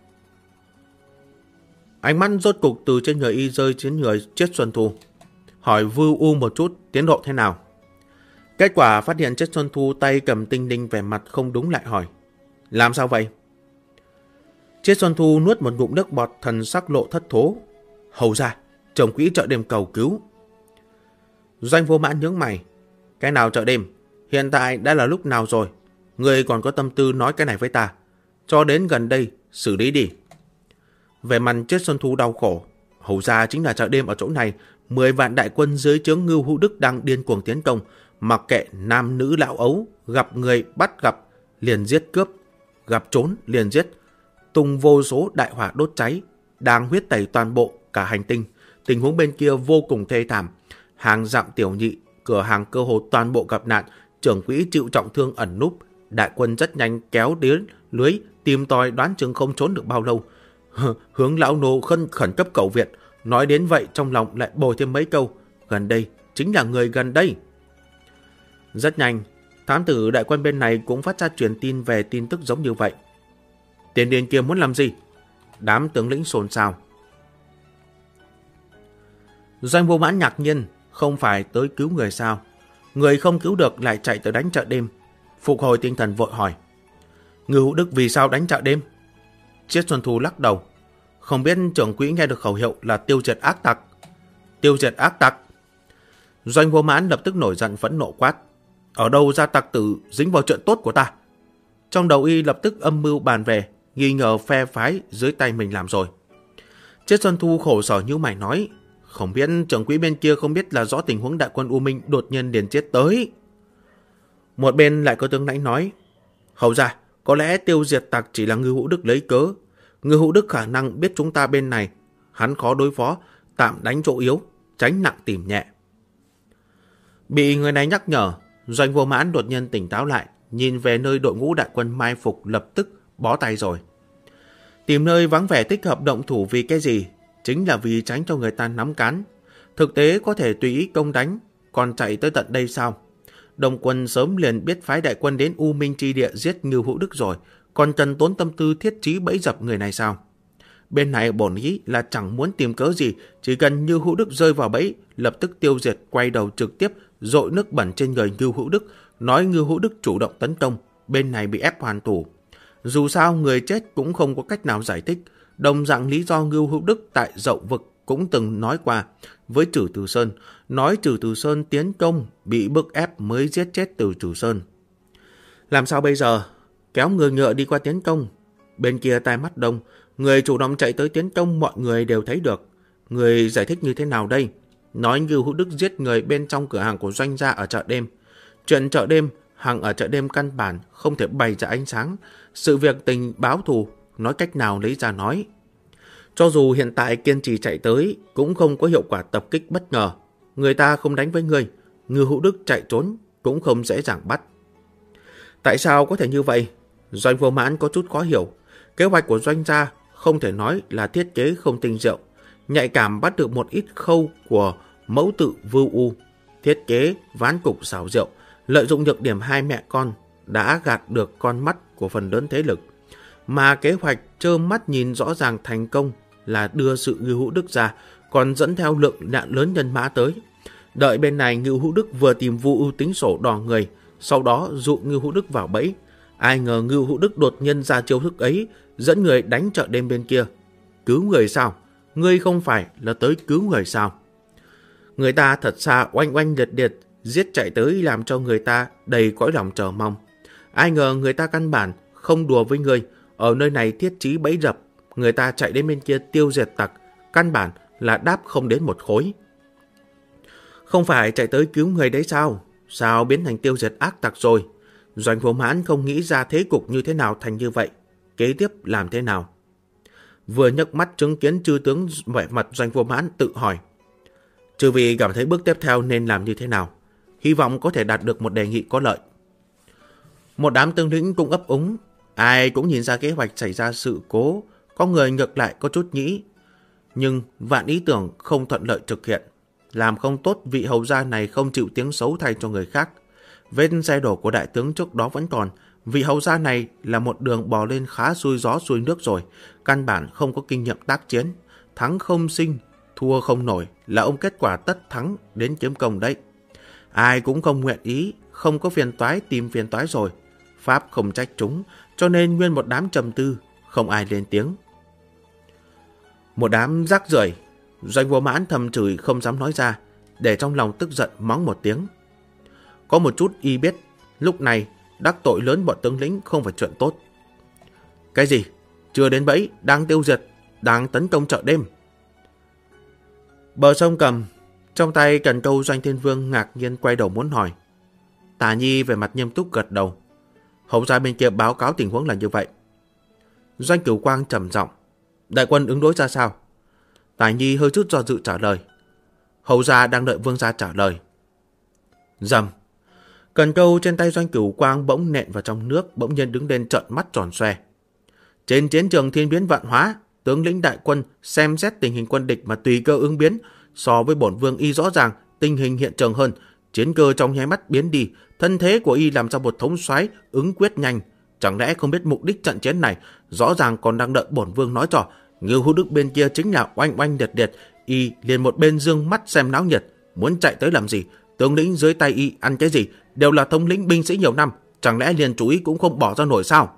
A: Ánh mắt rốt cục từ trên người y rơi trên người Triết Xuân Thu, hỏi Vư U một chút tiến độ thế nào. Kết quả phát hiện Triết Xuân Thu tay cầm tinh linh vẻ mặt không đúng lại hỏi. Làm sao vậy? Triết Xuân Thu nuốt một ngụm nước bọt, thần sắc lộ thất thố. Hầu ra, trồng quỹ chợ đêm cầu cứu. Doanh Vô Mãn nhướng mày. Cái nào chợ đêm? Hiện tại đã là lúc nào rồi? Người còn có tâm tư nói cái này với ta? Cho đến gần đây, xử lý đi. Về mặt Triết Xuân Thu đau khổ. Hầu ra chính là chợ đêm ở chỗ này, 10 vạn đại quân dưới trướng Ngưu Hữu Đức đang điên cuồng tiến công, mặc kệ nam nữ lão ấu, gặp người bắt gặp liền giết cướp, gặp trốn liền giết, tung vô số đại hỏa đốt cháy, đang huyết tẩy toàn bộ cả hành tinh. Tình huống bên kia vô cùng thê thảm, hàng dặm tiểu nhị, cửa hàng cơ hồ toàn bộ gặp nạn, trưởng quỹ chịu trọng thương ẩn núp, đại quân rất nhanh kéo đến lưới tìm tòi, đoán chừng không trốn được bao lâu. Hướng lão nô khẩn cấp cầu viện. Nói đến vậy trong lòng lại bồi thêm mấy câu, gần đây chính là người gần đây. Rất nhanh, thám tử đại quân bên này cũng phát ra truyền tin về tin tức giống như vậy. Tiền điền kia muốn làm gì? Đám tướng lĩnh xôn xao. Doanh Vô Mãn ngạc nhiên, không phải tới cứu người sao? Người không cứu được lại chạy tới đánh chợ đêm. Phục hồi tinh thần vội hỏi, Ngưu Hữu Đức vì sao đánh chợ đêm? Triết Xuân Thu lắc đầu, không biết trưởng quỹ nghe được khẩu hiệu là tiêu diệt ác tặc. Tiêu diệt ác tặc. Doanh Vô Mãn lập tức nổi giận phẫn nộ quát, ở đâu ra tặc tử dính vào chuyện tốt của ta? Trong đầu y lập tức âm mưu bàn về, nghi ngờ phe phái dưới tay mình làm rồi. Triết Xuân Thu khổ sở nhíu mày nói, không biết trưởng quỹ bên kia không biết là rõ tình huống đại quân U Minh đột nhiên liền chết tới. Một bên lại có tướng lãnh nói, hầu ra, có lẽ tiêu diệt tặc chỉ là Ngưu Hữu Đức lấy cớ. Ngưu Hữu Đức khả năng biết chúng ta bên này, hắn khó đối phó, tạm đánh chỗ yếu, tránh nặng tìm nhẹ. Bị người này nhắc nhở, Doanh Vô Mãn đột nhiên tỉnh táo lại, nhìn về nơi đội ngũ đại quân mai phục lập tức bó tay rồi. Tìm nơi vắng vẻ thích hợp động thủ vì cái gì? Chính là vì tránh cho người ta nắm cán. Thực tế có thể tùy ý công đánh, còn chạy tới tận đây sao? Đồng quân sớm liền biết phái đại quân đến U Minh Chi Địa giết Ngưu Hữu Đức rồi, còn cần tốn tâm tư thiết trí bẫy dập người này sao? Bên này bổn ý là chẳng muốn tìm cớ gì, chỉ cần Ngưu Hữu Đức rơi vào bẫy, lập tức tiêu diệt, quay đầu trực tiếp dội nước bẩn trên người Ngưu Hữu Đức, nói Ngưu Hữu Đức chủ động tấn công, bên này bị ép hoàn thủ. Dù sao người chết cũng không có cách nào giải thích, đồng dạng lý do Ngưu Hữu Đức tại Dậu Vực cũng từng nói qua với Trử Từ Sơn, nói Trử Từ Sơn tiến công bị bức ép mới giết chết Trử Từ Sơn. Làm sao bây giờ? Kéo người ngựa đi qua tiến công. Bên kia tai mắt đông, người chủ động chạy tới tiến công mọi người đều thấy được. Người giải thích như thế nào đây? Nói Ngưu Hữu Đức giết người bên trong cửa hàng của doanh gia ở chợ đêm. Chuyện chợ đêm, hàng ở chợ đêm căn bản không thể bày ra ánh sáng. Sự việc tình báo thù, nói cách nào lấy ra nói. Cho dù hiện tại kiên trì chạy tới, cũng không có hiệu quả tập kích bất ngờ. Người ta không đánh với người, Ngưu Hữu Đức chạy trốn cũng không dễ dàng bắt. Tại sao có thể như vậy? Doanh Vô Mãn có chút khó hiểu. Kế hoạch của doanh gia không thể nói là thiết kế không tinh diệu, nhạy cảm bắt được một ít khâu của mẫu tự Vưu U, thiết kế ván cục xảo diệu, lợi dụng nhược điểm hai mẹ con đã gạt được con mắt của phần lớn thế lực. Mà kế hoạch trơ mắt nhìn rõ ràng thành công là đưa sự Ngưu Hữu Đức ra, còn dẫn theo lượng nạn lớn nhân mã tới. Đợi bên này Ngưu Hữu Đức vừa tìm Vu ưu tính sổ đỏ người, sau đó dụ Ngưu Hữu Đức vào bẫy. Ai ngờ Ngưu Hữu Đức đột nhiên ra chiêu thức ấy, dẫn người đánh chợ đêm bên kia. Cứu người sao? Ngươi không phải là tới cứu người sao? Người ta thật xa oanh oanh liệt liệt, giết chạy tới làm cho người ta đầy cõi lòng chờ mong. Ai ngờ người ta căn bản không đùa với người, ở nơi này thiết trí bẫy dập, người ta chạy đến bên kia tiêu diệt tặc, căn bản là đáp không đến một khối. Không phải chạy tới cứu người đấy sao? Sao biến thành tiêu diệt ác tặc rồi? Doanh Vô Mãn không nghĩ ra thế cục như thế nào thành như vậy. Kế tiếp làm thế nào? Vừa nhấc mắt chứng kiến chư tướng vẻ mặt, Doanh Vô Mãn tự hỏi. Trừ vì cảm thấy bước tiếp theo nên làm như thế nào, hy vọng có thể đạt được một đề nghị có lợi. Một đám tướng lĩnh cũng ấp úng, ai cũng nhìn ra kế hoạch xảy ra sự cố, có người ngược lại có chút nghĩ. Nhưng vạn ý tưởng không thuận lợi thực hiện, làm không tốt vị hầu gia này không chịu tiếng xấu thay cho người khác. Vết xe đổ của đại tướng trước đó vẫn còn, vị hầu gia này là một đường bò lên khá xuôi gió xuôi nước rồi, căn bản không có kinh nghiệm tác chiến, thắng không sinh, thua không nổi là ông kết quả tất thắng đến kiếm công đấy. Ai cũng không nguyện ý, không có phiền toái tìm phiền toái rồi. Pháp không trách chúng, cho nên nguyên một đám trầm tư, không ai lên tiếng. Một đám rác rưởi. Doanh Vô Mãn thầm chửi không dám nói ra, để trong lòng tức giận mắng một tiếng. Có một chút y biết, lúc này đắc tội lớn bọn tướng lĩnh không phải chuyện tốt. Cái gì? Chưa đến bẫy, đang tiêu diệt. đang tấn công chợ đêm. Bờ sông Cầm, trong tay cần câu Doanh Thiên Vương ngạc nhiên quay đầu muốn hỏi. Tả Nhi về mặt nghiêm túc gật đầu. Hầu gia bên kia báo cáo tình huống là như vậy. Doanh Cửu Quang trầm giọng. Đại quân ứng đối ra sao? Tả Nhi hơi chút do dự trả lời. Hầu gia đang đợi vương gia trả lời. Rầm. Cần câu trên tay Doanh Cửu Quang bỗng nện vào trong nước, bỗng nhiên đứng lên trợn mắt tròn xoe. Trên chiến trường thiên biến vạn hóa, tướng lĩnh đại quân xem xét tình hình quân địch mà tùy cơ ứng biến, so với bổn vương y rõ ràng tình hình hiện trường hơn, chiến cơ trong nháy mắt biến đi, thân thế của y làm ra một thống soái ứng quyết nhanh, chẳng lẽ không biết mục đích trận chiến này, rõ ràng còn đang đợi bổn vương nói trò. Ngưu Hữu Đức bên kia chính là oanh oanh liệt liệt, y liền một bên dương mắt xem náo nhiệt, muốn chạy tới làm gì? Tướng lĩnh dưới tay y ăn cái gì, đều là thống lĩnh binh sĩ nhiều năm, chẳng lẽ liền chú ý cũng không bỏ ra nổi sao?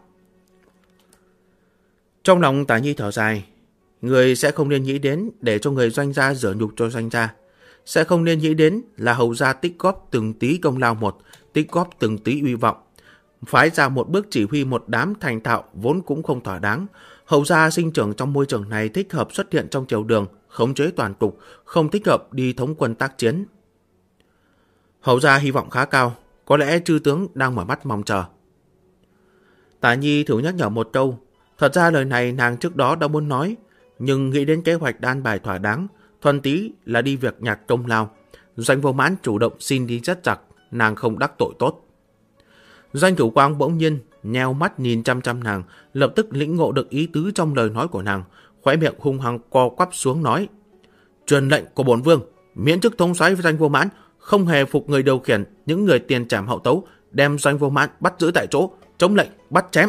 A: Trong lòng Tả Nhi thở dài, người sẽ không nên nghĩ đến để cho người Doanh gia rửa nhục cho Doanh gia, sẽ không nên nghĩ đến là hầu gia tích góp từng tí công lao một, tích góp từng tí uy vọng, phái ra một bước chỉ huy một đám thành thạo vốn cũng không thỏa đáng. Hầu gia sinh trưởng trong môi trường này thích hợp xuất hiện trong triều đường, khống chế toàn cục, không thích hợp đi thống quân tác chiến. Hầu gia hy vọng khá cao, có lẽ chư tướng đang mở mắt mong chờ. Tả Nhi thử nhắc nhở một câu, thật ra lời này nàng trước đó đã muốn nói, nhưng nghĩ đến kế hoạch đan bài thỏa đáng, thuần tí là đi việc nhặt công lao. Doanh Vô Mãn chủ động xin đi rất chặt, nàng không đắc tội tốt. Doanh Cửu Quang bỗng nhiên nheo mắt nhìn chăm chăm nàng, lập tức lĩnh ngộ được ý tứ trong lời nói của nàng, khóe miệng hung hăng co quắp xuống nói: truyền lệnh của bổn vương, miễn chức thống soái Doanh Vô Mãn, không hề phục người điều khiển những người tiền trảm hậu tấu, đem Doanh Vô Mãn bắt giữ tại chỗ, chống lệnh bắt chém.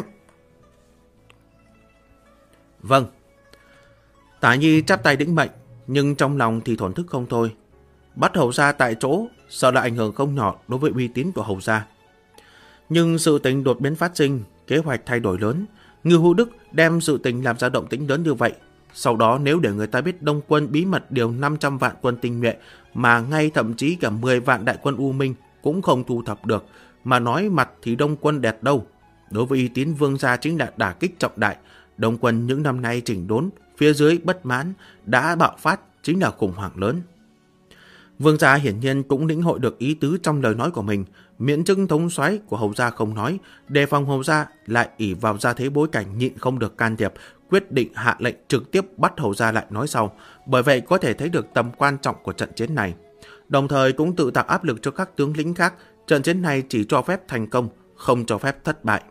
A: Vâng. Tả Nhi chắp tay đĩnh mệnh, nhưng trong lòng thì thổn thức không thôi. Bắt hầu gia tại chỗ, sợ là ảnh hưởng không nhỏ đối với uy tín của hầu gia. Nhưng sự tình đột biến phát sinh, kế hoạch thay đổi lớn. Ngưu Hữu Đức đem sự tình làm ra động tĩnh lớn như vậy. Sau đó nếu để người ta biết Đông quân bí mật điều 500 vạn quân tinh nhuệ, mà ngay thậm chí cả 10 vạn đại quân U Minh cũng không thu thập được, mà nói mặt thì Đông quân đẹp đâu. Đối với uy tín vương gia chính là đả kích trọng đại. Đông quân những năm nay chỉnh đốn, phía dưới bất mãn, đã bạo phát, chính là khủng hoảng lớn. Vương gia hiển nhiên cũng lĩnh hội được ý tứ trong lời nói của mình, miễn chức thống soái của hầu gia không nói, đề phòng hầu gia lại ỷ vào gia thế bối cảnh nhịn không được can thiệp, quyết định hạ lệnh trực tiếp bắt hầu gia lại nói sau, bởi vậy có thể thấy được tầm quan trọng của trận chiến này. Đồng thời cũng tự tạo áp lực cho các tướng lĩnh khác, trận chiến này chỉ cho phép thành công, không cho phép thất bại.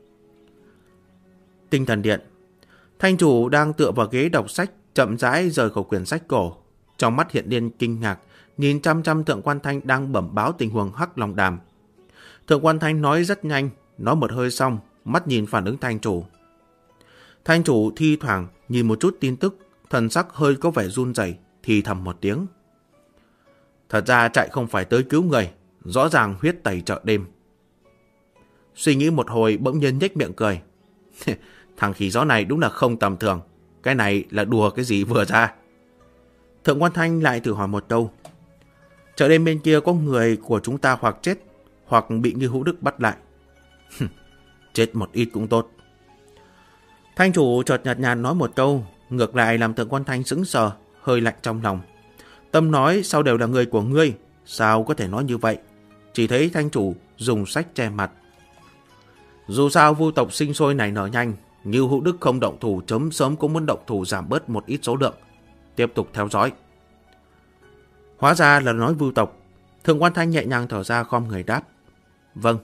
A: Tinh Thần Điện. Thanh chủ đang tựa vào ghế đọc sách, chậm rãi rời khỏi quyển sách cổ, trong mắt hiện lên kinh ngạc, nhìn chăm chăm Thượng Quan Thanh đang bẩm báo tình huống Hắc Long Đàm. Thượng Quan Thanh nói rất nhanh, nói một hơi xong, mắt nhìn phản ứng Thanh chủ. Thanh chủ thi thoảng nhìn một chút tin tức, thần sắc hơi có vẻ run rẩy, thì thầm một tiếng. Thật ra chạy không phải tới cứu người, rõ ràng huyết tẩy chợ đêm. Suy nghĩ một hồi bỗng nhiên nhếch miệng cười. Thằng khỉ gió này đúng là không tầm thường, cái này là đùa cái gì vừa ra. Thượng Quan Thanh lại thử hỏi một câu. Chợ đêm bên kia có người của chúng ta hoặc chết, hoặc bị Ngưu Hữu Đức bắt lại. Chết một ít cũng tốt. Thanh chủ chợt nhạt nhạt nói một câu, ngược lại làm Thượng Quan Thanh sững sờ, hơi lạnh trong lòng. Tâm nói sao đều là người của ngươi, sao có thể nói như vậy? Chỉ thấy Thanh chủ dùng sách che mặt. Dù sao vu tộc sinh sôi nảy nở nhanh, Ngưu Hữu Đức không động thủ chấm sớm cũng muốn động thủ giảm bớt một ít số lượng. Tiếp tục theo dõi. Hóa ra là nói vu tộc. Thượng Quan Thanh nhẹ nhàng thở ra khom người đáp. Vâng.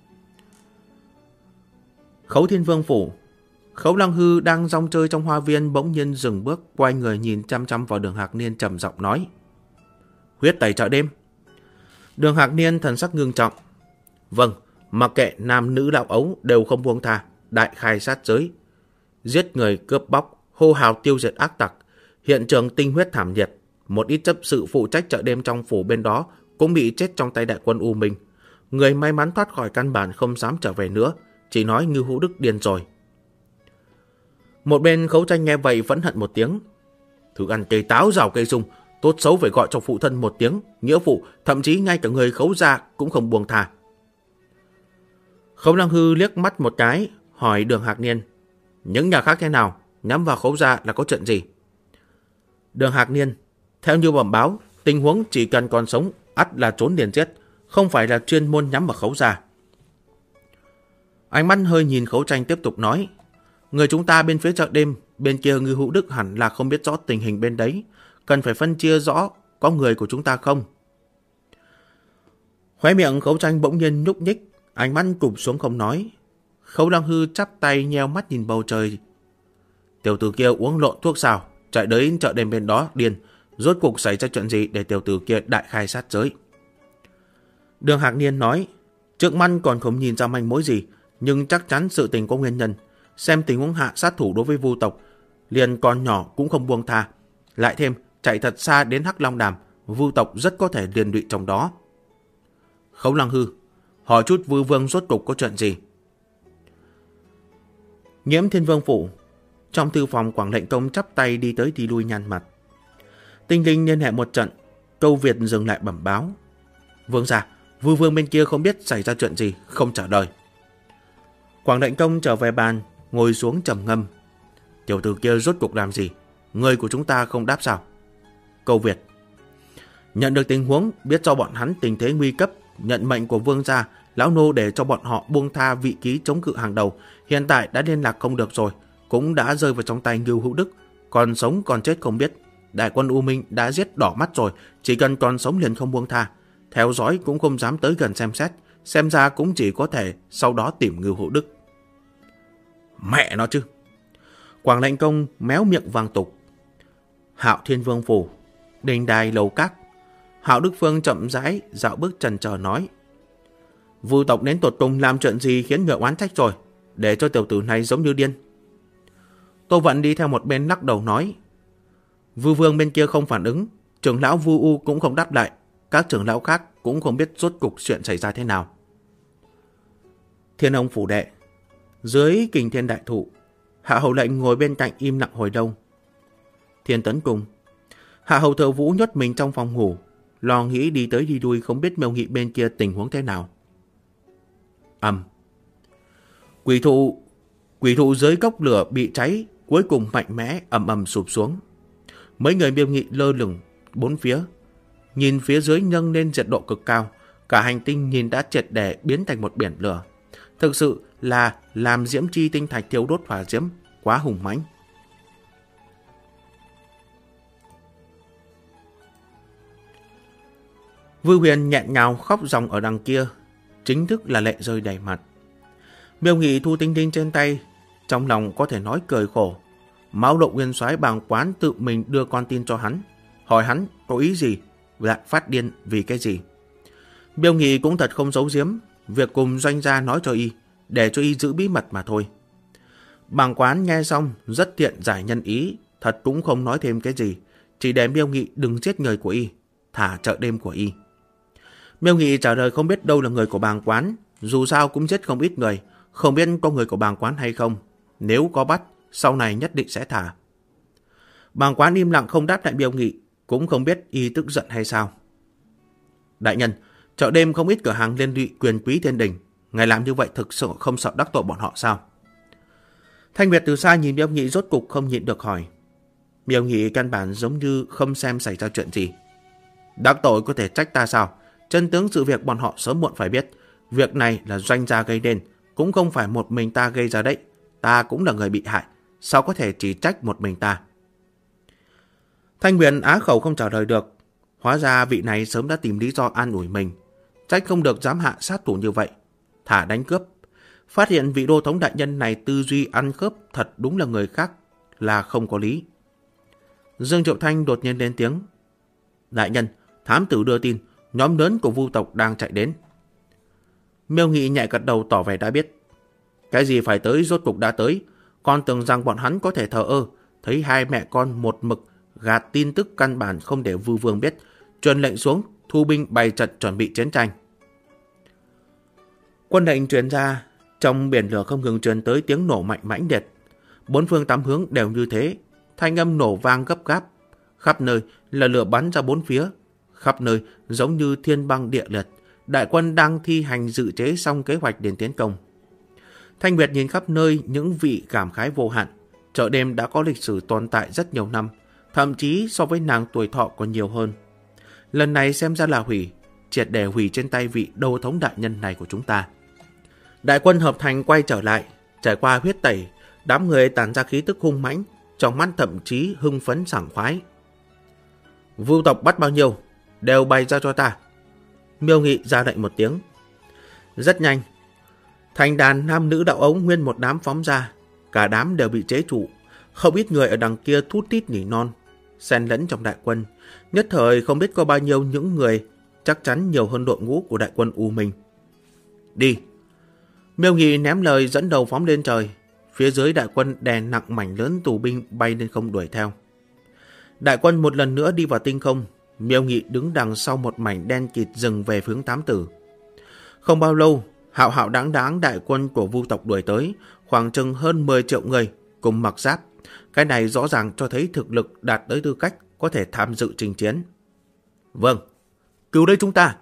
A: Khấu Thiên Vương phủ. Khấu Lăng Hư đang rong chơi trong hoa viên bỗng nhiên dừng bước, quay người nhìn chăm chăm vào Đường Hạc Niên trầm giọng nói. Huyết tẩy chợ đêm. Đường Hạc Niên thần sắc ngưng trọng. Vâng, mặc kệ nam nữ lão ấu đều không buông tha, đại khai sát giới. Giết người cướp bóc, hô hào tiêu diệt ác tặc, hiện trường tinh huyết thảm liệt. Một ít chấp sự phụ trách chợ đêm trong phủ bên đó cũng bị chết trong tay đại quân U Minh. Người may mắn thoát khỏi căn bản không dám trở về nữa, chỉ nói Ngưu Hữu Đức điên rồi. Một bên Khấu Tranh nghe vậy phẫn hận một tiếng. Thứ ăn cây táo rào cây sung, tốt xấu phải gọi cho phụ thân một tiếng, nghĩa phụ, thậm chí ngay cả người Khấu gia cũng không buông tha. Khấu Lăng Hư liếc mắt một cái, hỏi Đường Hạc Niên. Những nhà khác thế nào? nhắm vào Khấu gia là có chuyện gì? Đường Hạc Niên, theo như bẩm báo, tình huống chỉ cần còn sống, ắt là trốn liền giết, không phải là chuyên môn nhắm vào Khấu gia. Ánh mắt hơi nhìn Khấu Tranh tiếp tục nói, người chúng ta bên phía chợ đêm, bên kia Ngưu Hữu Đức hẳn là không biết rõ tình hình bên đấy, cần phải phân chia rõ có người của chúng ta không. Khóe miệng Khấu Tranh bỗng nhiên nhúc nhích, ánh mắt cụp xuống không nói. Khấu Lăng Hư chắp tay nheo mắt nhìn bầu trời. Tiểu tử kia uống lộn thuốc sao, chạy đến chợ đêm bên đó điên, rốt cuộc xảy ra chuyện gì để tiểu tử kia đại khai sát giới. Đường Hạc Niên nói, trước mắt còn không nhìn ra manh mối gì, nhưng chắc chắn sự tình có nguyên nhân. Xem tình huống hạ sát thủ đối với Vu tộc, liền con nhỏ cũng không buông tha. Lại thêm chạy thật xa đến Hắc Long Đàm, Vu tộc rất có thể liên lụy trong đó. Khấu Lăng Hư, hỏi chút Vư Vương rốt cục có chuyện gì? Nhiễm Thiên Vương phủ, trong thư phòng Quảng Lệnh Công chắp tay đi tới đi lui nhăn mặt. Tinh linh liên hệ một trận, Câu Việt dừng lại bẩm báo. Vương gia, Vư Vương bên kia không biết xảy ra chuyện gì, không trả lời. Quảng Lệnh Công trở về bàn, ngồi xuống trầm ngâm. Tiểu tử kia rốt cuộc làm gì? Người của chúng ta không đáp sao? Câu Việt, nhận được tình huống, biết cho bọn hắn tình thế nguy cấp, nhận mệnh của vương gia, lão nô để cho bọn họ buông tha vị trí chống cự hàng đầu. Hiện tại đã liên lạc không được rồi, cũng đã rơi vào trong tay Ngưu Hữu Đức, còn sống còn chết không biết. Đại quân U Minh đã giết đỏ mắt rồi, chỉ cần còn sống liền không buông tha. Theo dõi cũng không dám tới gần xem xét, xem ra cũng chỉ có thể sau đó tìm Ngưu Hữu Đức. Mẹ nó chứ! Quảng Lệnh Công méo miệng vang tục. Hạo Thiên Vương phủ, đình đài lầu các. Hạo Đức Phương chậm rãi dạo bước chần chờ nói, Vu tộc đến tột cùng làm chuyện gì khiến người oán trách rồi, để cho tiểu tử này giống như điên. Tô Vận đi theo một bên lắc đầu nói, Vu Vương bên kia không phản ứng, trưởng lão Vu U cũng không đáp lại, các trưởng lão khác cũng không biết rốt cục chuyện xảy ra thế nào. Thiên Ông phủ đệ, dưới Kình Thiên đại thụ, Hạ Hầu Lệnh ngồi bên cạnh im lặng hồi lâu. Thiên Tấn Cung, Hạ Hầu Thờ Vũ nhốt mình trong phòng ngủ, lo nghĩ đi tới đi lui không biết Miêu Nghị bên kia tình huống thế nào. Quỷ thụ dưới cốc lửa bị cháy, cuối cùng mạnh mẽ ầm sụp xuống. Mấy người Miêu Nghị lơ lửng bốn phía, nhìn phía dưới nâng lên nhiệt độ cực cao, cả hành tinh nhìn đã triệt để biến thành một biển lửa. Thực sự là làm diễm chi tinh thạch thiêu đốt hỏa diễm, quá hùng mãnh. Vư Huyền nhẹn ngào khóc ròng ở đằng kia, chính thức là lệ rơi đầy mặt. Miêu Nghị thu tinh tinh trên tay, trong lòng có thể nói cười khổ. Mão Lộ Nguyên Soái bàng quán tự mình đưa con tin cho hắn, hỏi hắn có ý gì, lại phát điên vì cái gì. Miêu Nghị cũng thật không giấu giếm, việc cùng doanh gia nói cho y, để cho y giữ bí mật mà thôi. Bàng quán nghe xong rất thiện giải nhân ý, thật cũng không nói thêm cái gì, chỉ để Miêu Nghị đừng giết người của y, thả chợ đêm của y. Miêu Nghị trả lời không biết đâu là người của bàng quán, dù sao cũng giết không ít người, không biết có người của bàng quán hay không. Nếu có bắt, sau này nhất định sẽ thả. Bàng quán im lặng không đáp lại Miêu Nghị, cũng không biết y tức giận hay sao. Đại nhân, chợ đêm không ít cửa hàng liên lụy quyền quý thiên đình, ngài làm như vậy thực sự không sợ đắc tội bọn họ sao? Thanh Nguyệt từ xa nhìn Miêu Nghị rốt cục không nhịn được hỏi. Miêu Nghị căn bản giống như không xem xảy ra chuyện gì. Đắc tội có thể trách ta sao? Chân tướng sự việc bọn họ sớm muộn phải biết. Việc này là doanh gia gây nên, cũng không phải một mình ta gây ra đấy. Ta cũng là người bị hại, sao có thể chỉ trách một mình ta? Thanh Nguyệt á khẩu không trả lời được. Hóa ra vị này sớm đã tìm lý do an ủi mình. Trách không được dám hạ sát thủ như vậy, thả đánh cướp. Phát hiện vị đô thống đại nhân này tư duy ăn khớp, thật đúng là người khác là không có lý. Dương Triệu Thanh đột nhiên lên tiếng. Đại nhân, thám tử đưa tin, nhóm lớn của Vu tộc đang chạy đến. Miêu Nghị nhẹ gật đầu tỏ vẻ đã biết. Cái gì phải tới rốt cục đã tới, con tưởng rằng bọn hắn có thể thờ ơ, thấy hai mẹ con một mực gạt tin tức căn bản không để Vư Vương biết, truyền lệnh xuống, thu binh bày trận chuẩn bị chiến tranh. Quân lệnh truyền ra, trong biển lửa không ngừng truyền tới tiếng nổ mạnh mãnh liệt. Bốn phương tám hướng đều như thế, thanh âm nổ vang gấp gáp, khắp nơi là lửa bắn ra bốn phía, khắp nơi giống như thiên băng địa liệt. Đại quân đang thi hành dự chế xong kế hoạch đến tiến công. Thanh Nguyệt nhìn khắp nơi những vị cảm khái vô hạn, chợ đêm đã có lịch sử tồn tại rất nhiều năm, thậm chí so với nàng tuổi thọ còn nhiều hơn. Lần này xem ra là hủy, triệt để hủy trên tay vị đô thống đại nhân này của chúng ta. Đại quân hợp thành quay trở lại, trải qua huyết tẩy, đám người tản ra khí tức hung mãnh, trong mắt thậm chí hưng phấn sảng khoái. Vưu tộc bắt bao nhiêu, đều bày ra cho ta. Miêu Nghị ra lệnh một tiếng. Rất nhanh, thành đàn nam nữ đạo ống nguyên một đám phóng ra, cả đám đều bị chế trụ, không ít người ở đằng kia thút thít nỉ non, xen lẫn trong đại quân. Nhất thời không biết có bao nhiêu những người, chắc chắn nhiều hơn đội ngũ của đại quân U Minh. Đi! Miêu Nghị ném lời dẫn đầu phóng lên trời, phía dưới đại quân đè nặng mảnh lớn tù binh bay lên không đuổi theo. Đại quân một lần nữa đi vào tinh không, Miêu Nghị đứng đằng sau một mảnh đen kịt dừng về hướng Tám Tử. Không bao lâu, hạo hạo đáng đáng đại quân của Vu tộc đuổi tới, khoảng chừng hơn 10 triệu người cùng mặc giáp. Cái này rõ ràng cho thấy thực lực đạt tới tư cách có thể tham dự chinh chiến. Vâng, cứu đây chúng ta.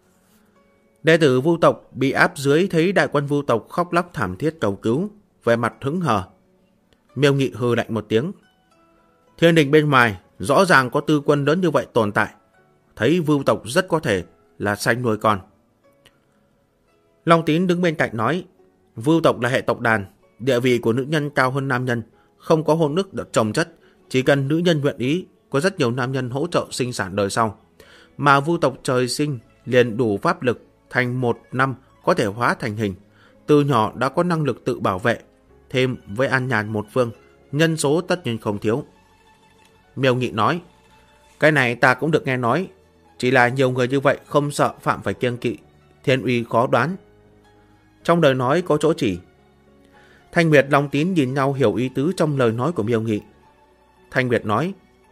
A: Đệ tử Vu tộc bị áp dưới thấy đại quân Vu tộc khóc lóc thảm thiết cầu cứu, vẻ mặt hững hờ. Miêu Nghị hừ lạnh một tiếng. Thiên đình bên ngoài rõ ràng có tư quân lớn như vậy tồn tại, thấy Vu tộc rất có thể là sanh nuôi con. Long Tín đứng bên cạnh nói, Vu tộc là hệ tộc đàn, địa vị của nữ nhân cao hơn nam nhân, không có hôn ước được chồng chất, chỉ cần nữ nhân nguyện ý, có rất nhiều nam nhân hỗ trợ sinh sản đời sau. Mà Vu tộc trời sinh liền đủ pháp lực, thành 1 năm có thể hóa thành hình, từ nhỏ đã có năng lực tự bảo vệ, thêm với an nhàn một phương, nhân số tất nhiên không thiếu. Miêu Nghị nói, cái này ta cũng được nghe nói, chỉ là nhiều người như vậy không sợ phạm phải kiêng kỵ, thiên uy khó đoán. Trong lời nói có chỗ chỉ. Thanh Nguyệt Long Tín nhìn nhau hiểu ý tứ trong lời nói của Miêu Nghị. Thanh Nguyệt nói,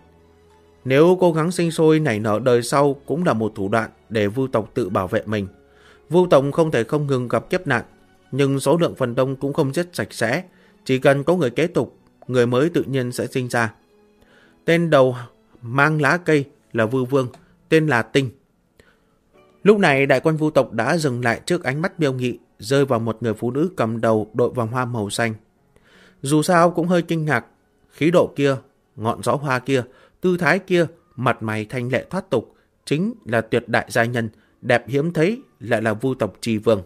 A: nếu cố gắng sinh sôi nảy nở đời sau cũng là một thủ đoạn để Vu tộc tự bảo vệ mình. Vu tộc không thể không ngừng gặp kiếp nạn, nhưng số lượng phần đông cũng không rất sạch sẽ, chỉ cần có người kế tục, người mới tự nhiên sẽ sinh ra. Tên đầu mang lá cây là Vư Vương, tên là Tinh. Lúc này đại quân Vu tộc đã dừng lại trước ánh mắt Miêu Nghị, rơi vào một người phụ nữ cầm đầu đội vòng hoa màu xanh. Dù sao cũng hơi kinh ngạc, khí độ kia, ngọn gió hoa kia, tư thái kia, mặt mày thanh lệ thoát tục, chính là tuyệt đại giai nhân, đẹp hiếm thấy, lại là Vu tộc Trì Vương.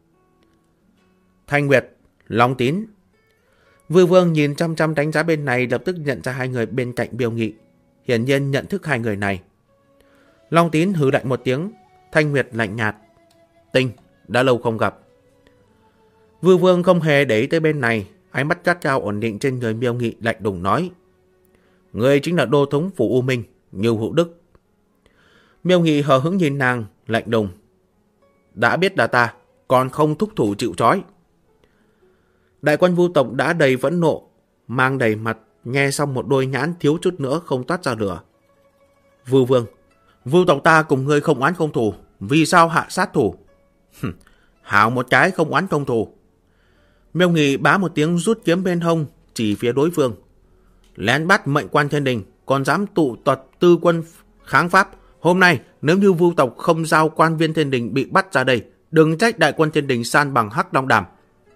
A: Thanh Nguyệt, Long Tín. Vư Vương nhìn chăm chăm đánh giá bên này, lập tức nhận ra hai người bên cạnh Miêu Nghị, hiển nhiên nhận thức hai người này. Long Tín hừ lạnh một tiếng, Thanh Nguyệt lạnh nhạt. Tinh, đã lâu không gặp. Vư Vương không hề để ý tới bên này, ánh mắt gắt gao ổn định trên người Miêu Nghị, lạnh lùng nói, người chính là đô thống phủ U Minh, Như Hữu Đức. Miêu Nghị hờ hững nhìn nàng, lạnh lùng. Đã biết là ta, còn không thúc thủ chịu trói. Đại quân Vu tộc đã đầy phẫn nộ, mang đầy mặt, nghe xong một đôi nhãn thiếu chút nữa không toát ra lửa. Vư Vương, Vu tộc ta cùng ngươi không oán không thù, vì sao hạ sát thủ? Hảo một cái không oán không thù. Miêu Nghị bá một tiếng rút kiếm bên hông, chỉ phía đối phương. Lén bắt mệnh quan thiên đình, còn dám tụ tập tư quân kháng pháp. Hôm nay nếu như Vu tộc không giao quan viên thiên đình bị bắt ra đây, đừng trách đại quân thiên đình san bằng Hắc Long Đàm.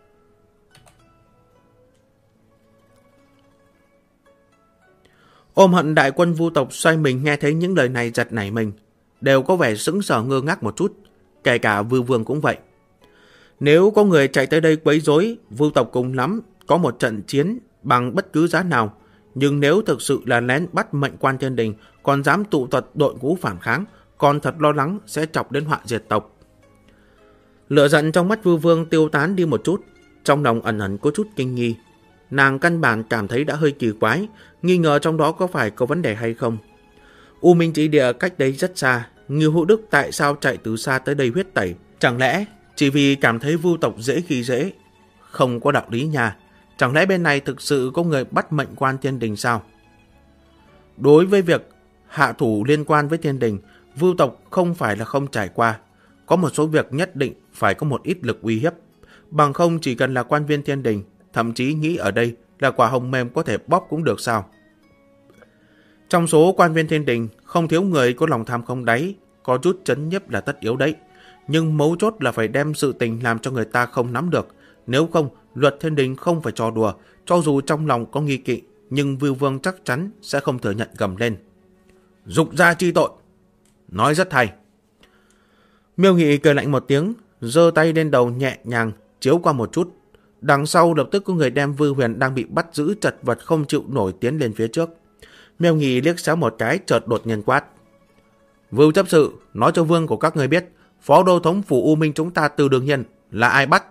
A: Ôm hận đại quân Vu tộc xoay mình nghe thấy những lời này giật nảy mình, đều có vẻ sững sờ ngơ ngác một chút, kể cả Vư Vương cũng vậy. Nếu có người chạy tới đây quấy rối, Vu tộc cùng lắm có một trận chiến bằng bất cứ giá nào, nhưng nếu thực sự là lén bắt mệnh quan thiên đình, còn dám tụ tập đội ngũ phản kháng, còn thật lo lắng sẽ chọc đến họa diệt tộc. Lửa giận trong mắt Vư Vương tiêu tán đi một chút, trong lòng ẩn ẩn có chút kinh nghi. Nàng căn bản cảm thấy đã hơi kỳ quái, nghi ngờ trong đó có phải có vấn đề hay không. U Minh Chỉ Địa cách đấy rất xa, Như Hữu Đức tại sao chạy từ xa tới đây huyết tẩy? Chẳng lẽ chỉ vì cảm thấy Vu tộc dễ khi dễ? Không có đạo lý nha. Chẳng lẽ bên này thực sự có người bắt mệnh quan thiên đình sao? Đối với việc hạ thủ liên quan với thiên đình, Vu tộc không phải là không trải qua. Có một số việc nhất định phải có một ít lực uy hiếp. Bằng không chỉ cần là quan viên thiên đình, thậm chí nghĩ ở đây là quả hồng mềm có thể bóp cũng được sao? Trong số quan viên thiên đình, không thiếu người có lòng tham không đáy, có chút chấn nhiếp là tất yếu đấy. Nhưng mấu chốt là phải đem sự tình làm cho người ta không nắm được. Nếu không, luật thiên đình không phải trò đùa, cho dù trong lòng có nghi kỵ, nhưng Vưu Vương chắc chắn sẽ không thừa nhận, gầm lên. Dục ra chi tội. Nói rất hay. Miêu Nghị cười lạnh một tiếng, giơ tay lên đầu nhẹ nhàng chiếu qua một chút. Đằng sau lập tức có người đem Vưu Huyền đang bị bắt giữ chật vật không chịu nổi tiến lên phía trước. Miêu Nghị liếc xéo một cái, chợt đột nhiên quát. Vưu chấp sự, nói cho vương của các người biết, phó đô thống phủ U Minh chúng ta Từ Đường Hiên là ai bắt?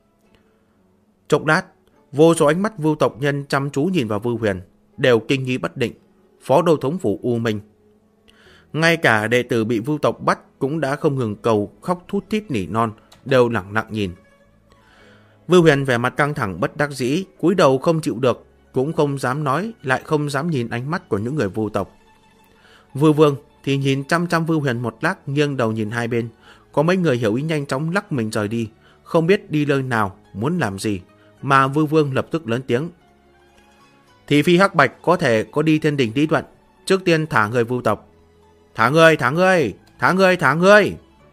A: Chốc lát, vô số ánh mắt Vưu tộc nhân chăm chú nhìn vào Vưu Huyền, đều kinh nghi bất định. Phó đô thống phủ U Minh. Ngay cả đệ tử bị Vưu tộc bắt cũng đã không ngừng cầu khóc thút thít nỉ non, đều lặng lặng nhìn. Vưu Huyền vẻ mặt căng thẳng bất đắc dĩ, cúi đầu không chịu được, cũng không dám nói, lại không dám nhìn ánh mắt của những người Vưu tộc. Vưu Vương thì nhìn chăm chăm Vưu Huyền một lát, nghiêng đầu nhìn hai bên. Có mấy người hiểu ý nhanh chóng lắc mình rời đi, không biết đi nơi nào, muốn làm gì, mà Vưu Vương lập tức lớn tiếng. Thị phi hắc bạch có thể có đi thiên đình lý luận, trước tiên thả người Vưu tộc. Thả người, thả người, thả người, thả người.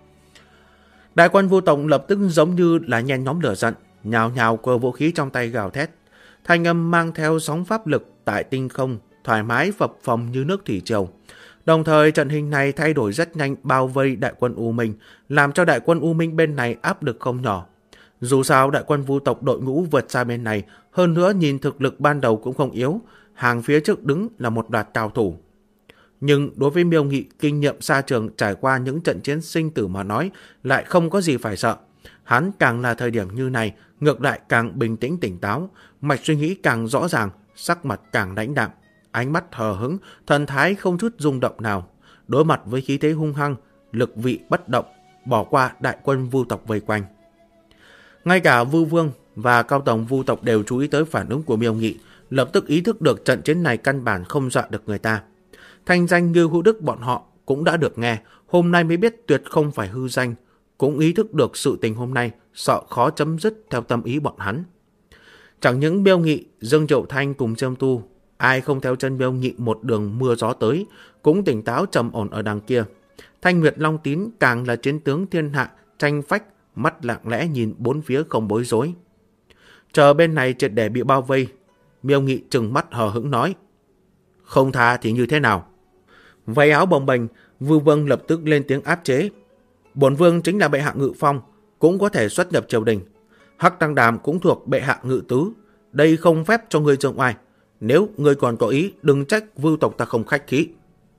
A: Đại quân Vưu tộc lập tức giống như là nhen nhóm lửa giận, nhào nhào cơ vũ khí trong tay gào thét. Thanh âm mang theo sóng pháp lực tại tinh không, thoải mái phập phồng như nước thủy triều. Đồng thời trận hình này thay đổi rất nhanh, bao vây đại quân U Minh, làm cho đại quân U Minh bên này áp lực không nhỏ. Dù sao đại quân Vưu tộc đội ngũ vượt xa bên này, hơn nữa nhìn thực lực ban đầu cũng không yếu, hàng phía trước đứng là một loạt cao thủ. Nhưng đối với Miêu Nghị kinh nghiệm xa trường trải qua những trận chiến sinh tử mà nói, lại không có gì phải sợ. Hắn càng là thời điểm như này, ngược lại càng bình tĩnh tỉnh táo, mạch suy nghĩ càng rõ ràng, sắc mặt càng lãnh đạm, ánh mắt hờ hững, thần thái không chút rung động nào. Đối mặt với khí thế hung hăng, lực vị bất động, bỏ qua đại quân Vưu tộc vây quanh. Ngay cả Vưu Vương và cao tổng Vưu tộc đều chú ý tới phản ứng của Miêu Nghị, lập tức ý thức được trận chiến này căn bản không dọa được người ta. Thanh danh Ngưu Hữu Đức bọn họ cũng đã được nghe, hôm nay mới biết tuyệt không phải hư danh, cũng ý thức được sự tình hôm nay sợ khó chấm dứt theo tâm ý bọn hắn. Chẳng những Miêu Nghị, Dương Triệu Thanh cùng Trâm Tu, ai không theo chân Miêu Nghị một đường mưa gió tới, cũng tỉnh táo trầm ổn ở đằng kia. Thanh Nguyệt Long Tín càng là chiến tướng thiên hạ, tranh phách, mắt lặng lẽ nhìn bốn phía không bối rối. Chờ bên này triệt để bị bao vây, Miêu Nghị trừng mắt hờ hững nói. Không tha thì như thế nào? Váy áo bồng bềnh, Vưu Vương lập tức lên tiếng áp chế. Bổn vương chính là bệ hạ Ngự Phong, cũng có thể xuất nhập triều đình. Hắc Tăng Đàm cũng thuộc bệ hạ Ngự Tứ, đây không phép cho ngươi dương oai. Nếu ngươi còn có ý, đừng trách Vưu tộc ta không khách khí.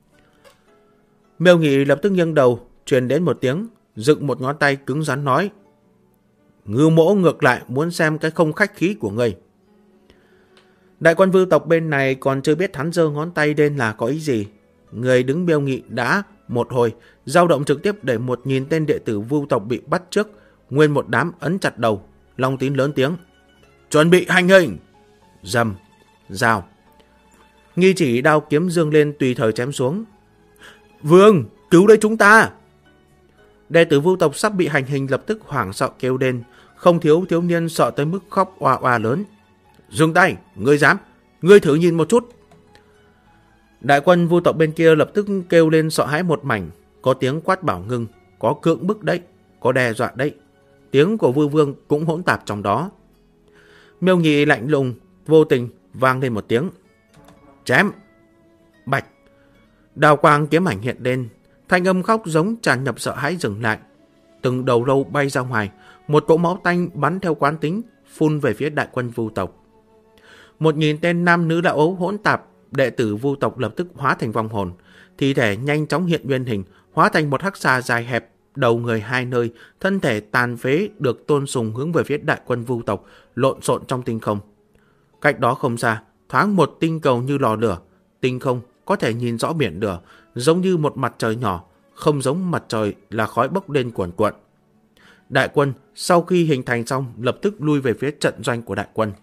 A: Miêu Nghị lập tức nghiêng đầu, truyền đến một tiếng, dựng một ngón tay cứng rắn nói. Ngưu Mỗ ngược lại muốn xem cái không khách khí của ngươi. Đại quân Vưu tộc bên này còn chưa biết hắn giơ ngón tay lên là có ý gì. Người đứng Miêu Nghị đã một hồi dao động, trực tiếp để 1000 tên đệ tử Vưu tộc bị bắt trước, nguyên một đám ấn chặt đầu. Long Tín lớn tiếng. Chuẩn bị hành hình. Rầm, rào. Nghi chỉ đao kiếm dương lên tùy thời chém xuống. Vương, cứu lấy chúng ta. Đệ tử Vưu tộc sắp bị hành hình lập tức hoảng sợ kêu lên, không thiếu thiếu niên sợ tới mức khóc oa oa lớn. Dừng tay, ngươi dám, ngươi thử nhìn một chút. Đại quân Vưu tộc bên kia lập tức kêu lên sợ hãi một mảnh, có tiếng quát bảo ngưng, có cưỡng bức đấy, có đe dọa đấy. Tiếng của Vưu Vương cũng hỗn tạp trong đó. Miêu Nghị lạnh lùng, vô tình vang lên một tiếng. Chém. Bạch. Đào quang kiếm ảnh hiện lên, thanh âm khóc giống tràn nhập sợ hãi dừng lại. Từng đầu râu bay ra ngoài, một cỗ máu tanh bắn theo quán tính, phun về phía đại quân Vưu tộc. 1000 tên nam nữ đạo ấu hỗn tạp, đệ tử Vưu tộc lập tức hóa thành vong hồn, thi thể nhanh chóng hiện nguyên hình, hóa thành một hắc xà dài hẹp, đầu người hai nơi, thân thể tàn phế được tôn sùng hướng về phía đại quân Vưu tộc, lộn xộn trong tinh không. Cách đó không xa, thoáng một tinh cầu như lò lửa, tinh không có thể nhìn rõ biển lửa, giống như một mặt trời nhỏ, không giống mặt trời là khói bốc lên cuồn cuộn. Đại quân sau khi hình thành xong lập tức lui về phía trận doanh của đại quân.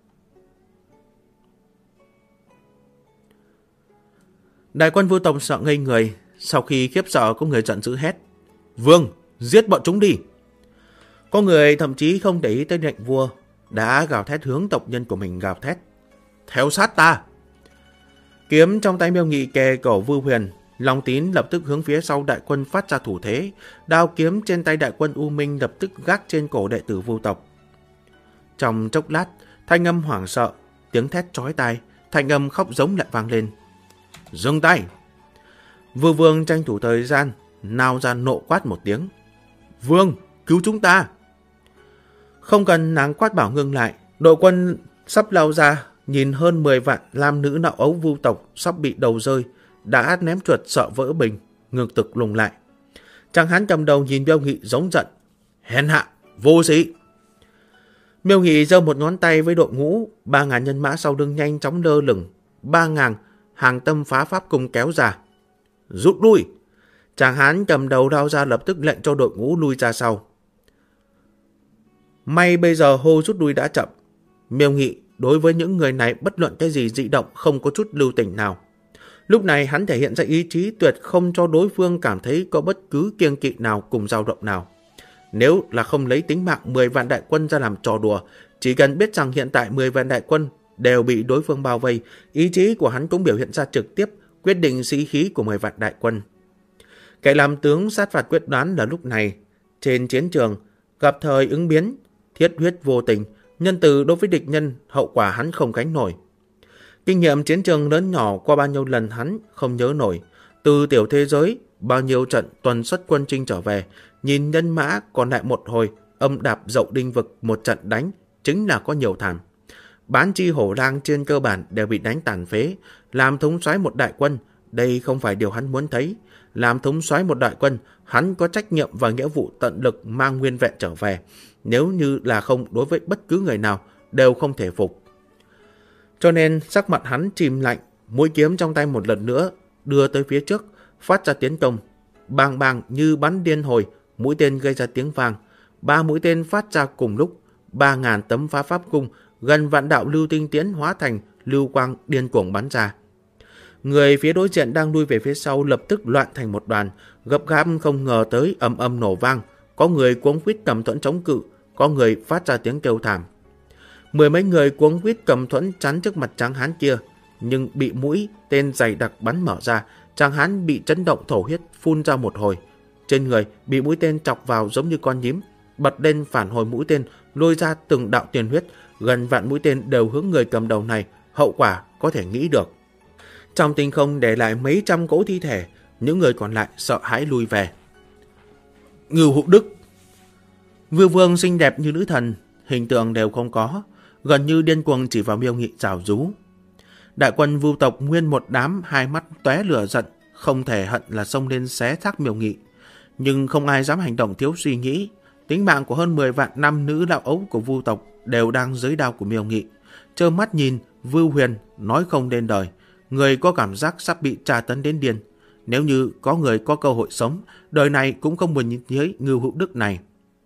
A: Đại quân Vưu tộc sợ ngây người, sau khi khiếp sợ có người giận dữ hét. Vương, giết bọn chúng đi. Có người thậm chí không để ý tới lệnh vua, đã gào thét hướng tộc nhân của mình gào thét. Theo sát ta. Kiếm trong tay Miêu Nghị kề cổ Vưu Huyền, Long Tín lập tức hướng phía sau đại quân phát ra thủ thế, đao kiếm trên tay đại quân U Minh lập tức gác trên cổ đệ tử Vưu tộc. Trong chốc lát, thanh âm hoảng sợ, tiếng thét chói tai, thanh âm khóc giống lại vang lên. Dừng tay! Vưu Vương tranh thủ thời gian, nào ra nộ quát một tiếng. Vương, cứu chúng ta! Không cần nàng quát bảo ngưng lại, đội quân sắp lao ra, nhìn hơn 10 vạn nam nữ nạo ấu Vưu tộc sắp bị đầu rơi, đã ném chuột sợ vỡ bình, ngược tực lùng lại. Tráng hán cầm đầu nhìn Miêu Nghị giống giận. Hèn hạ, vô sĩ! Miêu Nghị giơ một ngón tay với đội ngũ, 3.000 nhân mã sau lưng nhanh chóng lơ lửng, 3.000 hàng tâm phá pháp cùng kéo ra. Rút lui! Tráng hán cầm đầu lao ra lập tức lệnh cho đội ngũ lui ra sau. May bây giờ hô rút lui đã chậm. Miêu Nghị đối với những người này bất luận cái gì dị động không có chút lưu tình nào. Lúc này hắn thể hiện ra ý chí tuyệt không cho đối phương cảm thấy có bất cứ kiêng kỵ nào cùng dao động nào. Nếu là không lấy tính mạng 10 vạn đại quân ra làm trò đùa, chỉ cần biết rằng hiện tại 10 vạn đại quân đều bị đối phương bao vây, ý chí của hắn cũng biểu hiện ra trực tiếp, quyết định sĩ khí của 10 vạn đại quân. Kẻ làm tướng sát phạt quyết đoán là lúc này. Trên chiến trường, gặp thời ứng biến, thiết huyết vô tình, nhân từ đối với địch nhân, hậu quả hắn không gánh nổi. Kinh nghiệm chiến trường lớn nhỏ qua bao nhiêu lần hắn không nhớ nổi. Từ tiểu thế giới, bao nhiêu trận tuần xuất quân chinh trở về, nhìn nhân mã còn lại một hồi, âm đạp dậu đinh vực một trận đánh, chính là có nhiều thảm. Bán chi hổ lang trên cơ bản đều bị đánh tàn phế, làm thống soái một đại quân, đây không phải điều hắn muốn thấy. Làm thống soái một đại quân, hắn có trách nhiệm và nghĩa vụ tận lực mang nguyên vẹn trở về. Nếu như là không, đối với bất cứ người nào đều không thể phục. Cho nên sắc mặt hắn chìm lạnh, mũi kiếm trong tay một lần nữa đưa tới phía trước, phát ra tiến công. Bang bang như bắn điên hồi, mũi tên gây ra tiếng vang. 3 mũi tên phát ra cùng lúc, 3.000 tấm phá pháp cung, gần vạn đạo lưu tinh tiễn hóa thành lưu quang điên cuồng bắn ra. Người phía đối diện đang lui về phía sau lập tức loạn thành một đoàn, gấp gáp không ngờ tới ầm ầm nổ vang. Có người cuống quýt cầm thuẫn chống cự, có người phát ra tiếng kêu thảm. 10 mấy người cuống quýt cầm thuẫn chắn trước mặt tráng hán kia, nhưng bị mũi tên dày đặc bắn mở ra, tráng hán bị chấn động thổ huyết phun ra một hồi. Trên người bị mũi tên chọc vào giống như con nhím, bật lên phản hồi mũi tên, lôi ra từng đạo tiền huyết, gần vạn mũi tên đều hướng người cầm đầu này, hậu quả có thể nghĩ được. Trong tinh không để lại mấy trăm cỗ thi thể, những người còn lại sợ hãi lui về. Ngưu Hụ Đức! Vưu Vương xinh đẹp như nữ thần, hình tượng đều không có, gần như điên cuồng chỉ vào Miêu Nghị giảo rú. Đại quân Vưu tộc nguyên một đám hai mắt tóe lửa giận, không thể hận là xông lên xé xác Miêu Nghị. Nhưng không ai dám hành động thiếu suy nghĩ, tính mạng của hơn 10 vạn nam nữ đạo ấu của Vưu tộc đều đang dưới đao của Miêu Nghị. Trơ mắt nhìn, Vưu Huyền nói không nên lời, người có cảm giác sắp bị tra tấn đến điên. Nếu như có người có cơ hội sống, đời này cũng không muốn nhìn thấy Ngưu Hụ Đức này.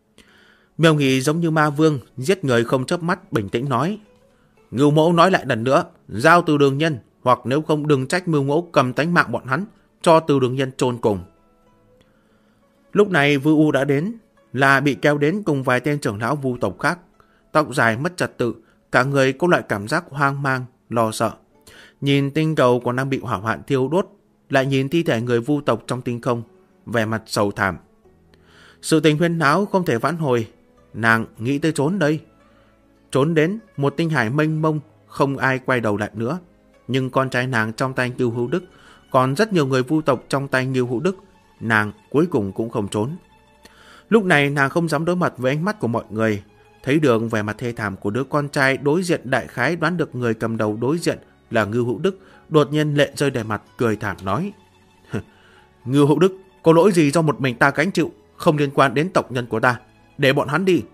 A: Miêu Nghị giống như ma vương, giết người không chớp mắt, bình tĩnh nói. Ngưu mẫu nói lại lần nữa, giao Từ Đường Nhân, hoặc nếu không đừng trách Mưu mẫu cầm tánh mạng bọn hắn, cho Từ Đường Nhân chôn cùng. Lúc này Vưu U đã đến, là bị kéo đến cùng vài tên trưởng lão Vưu tộc khác. Tóc dài mất trật tự, cả người có loại cảm giác hoang mang, lo sợ. Nhìn tinh cầu còn đang bị hỏa hoạn thiêu đốt, lại nhìn thi thể người Vưu tộc trong tinh không, vẻ mặt sầu thảm. Sự tình huyên náo không thể vãn hồi, nàng nghĩ tới trốn đây. Trốn đến một tinh hải mênh mông, không ai quay đầu lại nữa. Nhưng con trai nàng trong tay Ngưu Hữu Đức, còn rất nhiều người Vưu tộc trong tay Ngưu Hữu Đức, nàng cuối cùng cũng không trốn. Lúc này nàng không dám đối mặt với ánh mắt của mọi người, thấy được vẻ mặt thê thảm của đứa con trai đối diện, đại khái đoán được người cầm đầu đối diện là Ngưu Hữu Đức, đột nhiên lệ rơi đầy mặt, cười thảm nói. Ngưu Hữu Đức, có lỗi gì do một mình ta gánh chịu, không liên quan đến tộc nhân của ta, để bọn hắn đi.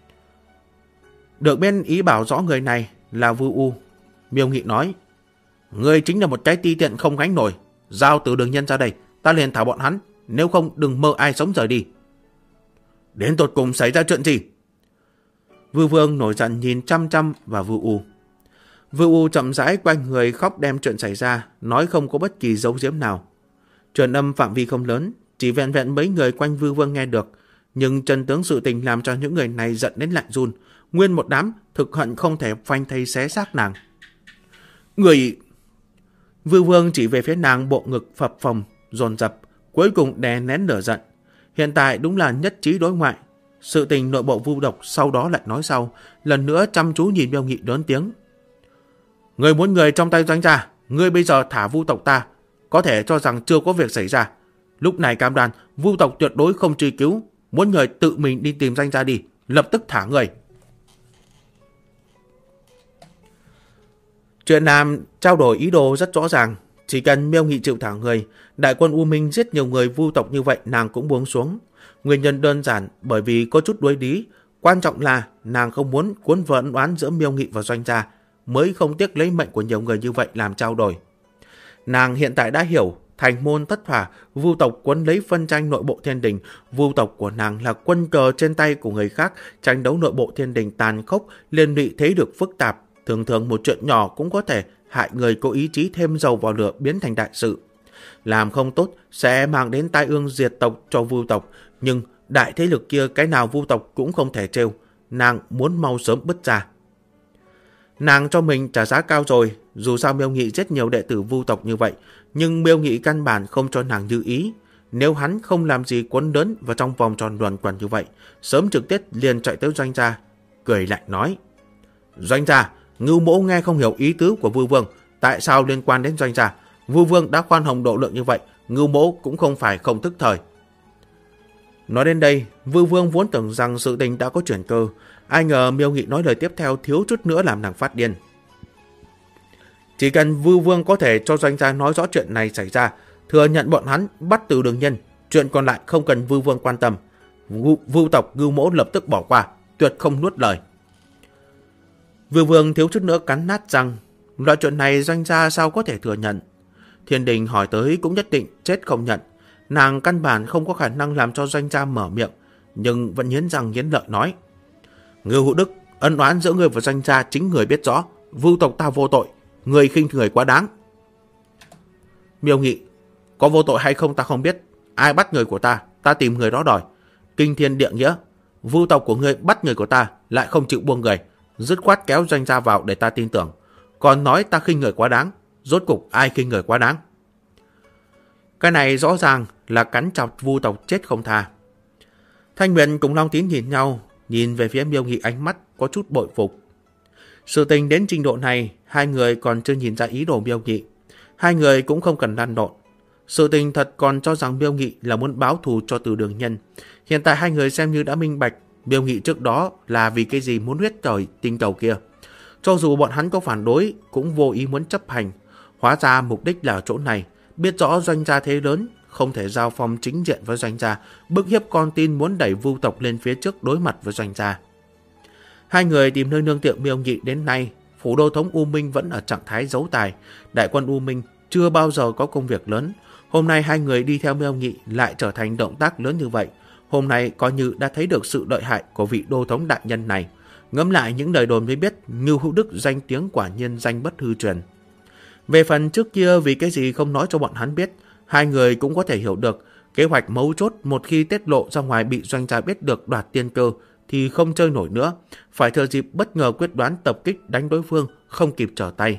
A: Được bên ý bảo rõ người này là Vưu U. Miêu Nghị nói, người chính là một cái ti tiện không gánh nổi, giao Từ Đường Nhân ra đây, ta liền thả bọn hắn, nếu không đừng mơ ai sống rời đi. Đến tột cùng xảy ra chuyện gì? Vưu Vương nổi giận nhìn chăm chăm vào Vưu U. Vưu U chậm rãi quanh người khóc đem chuyện xảy ra, nói không có bất kỳ dấu diếm nào. Truyền âm phạm vi không lớn, chỉ vẹn vẹn mấy người quanh Vưu Vương nghe được, nhưng chân tướng sự tình làm cho những người này giận đến lạnh run, nguyên một đám thực hận không thể phanh thây xé xác nàng. Người... Vưu Vương chỉ về phía nàng, bộ ngực phập phồng, dồn dập, cuối cùng đè nén lửa giận. Hiện tại đúng là nhất trí đối ngoại. Sự tình nội bộ Vưu tộc sau đó lại nói sau, lần nữa chăm chú nhìn Miêu Nghị lớn tiếng. Người muốn người trong tay Doanh gia, ngươi bây giờ thả Vu tộc ta, có thể cho rằng chưa có việc xảy ra. Lúc này cam đoan Vu tộc tuyệt đối không truy cứu, muốn người tự mình đi tìm Doanh gia đi, lập tức thả người. Chuyện làm trao đổi ý đồ rất rõ ràng, chỉ cần Miêu Nghị chịu thả người, đại quân U Minh giết nhiều người Vu tộc như vậy nàng cũng buông xuống. Nguyên nhân đơn giản bởi vì có chút đuối lý, quan trọng là nàng không muốn cuốn vợn oán giữa Miêu Nghị và Doanh gia, mới không tiếc lấy mệnh của nhiều người như vậy làm trao đổi. Nàng hiện tại đã hiểu, thành môn thất hỏa, Vu tộc cuốn lấy phân tranh nội bộ thiên đình, Vu tộc của nàng là quân cờ trên tay của người khác, tranh đấu nội bộ thiên đình tàn khốc, liên lụy thế được phức tạp, thường thường một chuyện nhỏ cũng có thể hại người có ý chí thêm dầu vào lửa biến thành đại sự. Làm không tốt sẽ mang đến tai ương diệt tộc cho Vu tộc, nhưng đại thế lực kia cái nào Vu tộc cũng không thể trêu, nàng muốn mau sớm bứt ra. Nàng cho mình trả giá cao rồi, dù sao Miêu Nghị rất nhiều đệ tử Vu tộc như vậy, nhưng Miêu Nghị căn bản không cho nàng như ý. Nếu hắn không làm gì quấn lớn vào trong vòng tròn luẩn quẩn như vậy, sớm trực tiếp liền chạy tới Doanh gia, cười lạnh nói: Doanh gia, Ngưu Mỗ nghe không hiểu ý tứ của Vưu Vương, tại sao liên quan đến Doanh gia? Vưu Vương đã khoan hồng độ lượng như vậy, Ngưu Mỗ cũng không phải không thức thời. Nói đến đây, Vưu Vương vốn tưởng rằng sự tình đã có chuyển cơ, ai ngờ Miêu Nghị nói lời tiếp theo thiếu chút nữa làm nàng phát điên. Chỉ cần Vưu Vương có thể cho Doanh gia nói rõ chuyện này xảy ra, thừa nhận bọn hắn bắt Từ Đường Nhân, chuyện còn lại không cần Vưu Vương quan tâm. Vưu tộc Ngưu Mỗ lập tức bỏ qua, tuyệt không nuốt lời. Vưu Vương thiếu chút nữa cắn nát răng, loại chuyện này Doanh gia sao có thể thừa nhận. Thiên đình hỏi tới cũng nhất định chết không nhận. Nàng căn bản không có khả năng làm cho Doanh gia mở miệng, nhưng vẫn nghiến răng nghiến lợi nói: Ngưu Hữu Đức, ân oán giữa người và Doanh gia chính người biết rõ, Vưu tộc ta vô tội, người khinh người quá đáng. Miêu Nghị: có vô tội hay không ta không biết, ai bắt người của ta tìm người đó đòi. Kinh thiên địa nghĩa, Vưu tộc của ngươi bắt người của ta lại không chịu buông người, dứt khoát kéo Doanh gia vào để ta tin tưởng, còn nói ta khinh người quá đáng. Rốt cục ai khinh người quá đáng? Cái này rõ ràng là cắn chọc Vu tộc chết không tha. Thanh Nguyệt cùng Long Tín nhìn nhau, nhìn về phía Miêu Nghị ánh mắt có chút bội phục. Sự tình đến trình độ này, hai người còn chưa nhìn ra ý đồ Miêu Nghị. Hai người cũng không cần lăn lộn. Sự tình thật còn cho rằng Miêu Nghị là muốn báo thù cho Từ Đường Nhân. Hiện tại hai người xem như đã minh bạch Miêu Nghị trước đó là vì cái gì muốn huyết trời tinh cầu kia. Cho dù bọn hắn có phản đối cũng vô ý muốn chấp hành. Hóa ra mục đích là ở chỗ này. Biết rõ Doanh gia thế lớn, không thể giao phong chính diện với Doanh gia, bức hiếp con tin muốn đẩy Vưu tộc lên phía trước đối mặt với Doanh gia. Hai người tìm nơi nương tựa Miêu Nghị đến nay, phủ đô thống U Minh vẫn ở trạng thái giấu tài. Đại quân U Minh chưa bao giờ có công việc lớn. Hôm nay hai người đi theo Miêu Nghị lại trở thành động tác lớn như vậy. Hôm nay coi như đã thấy được sự lợi hại của vị đô thống đại nhân này. Ngẫm lại những lời đồn mới biết, Ngưu Hữu Đức danh tiếng quả nhiên danh bất hư truyền. Về phần trước kia vì cái gì không nói cho bọn hắn biết, hai người cũng có thể hiểu được. Kế hoạch mấu chốt một khi tiết lộ ra ngoài bị Doanh gia biết được đoạt tiên cơ thì không chơi nổi nữa, phải thừa dịp bất ngờ quyết đoán tập kích đánh đối phương, không kịp trở tay.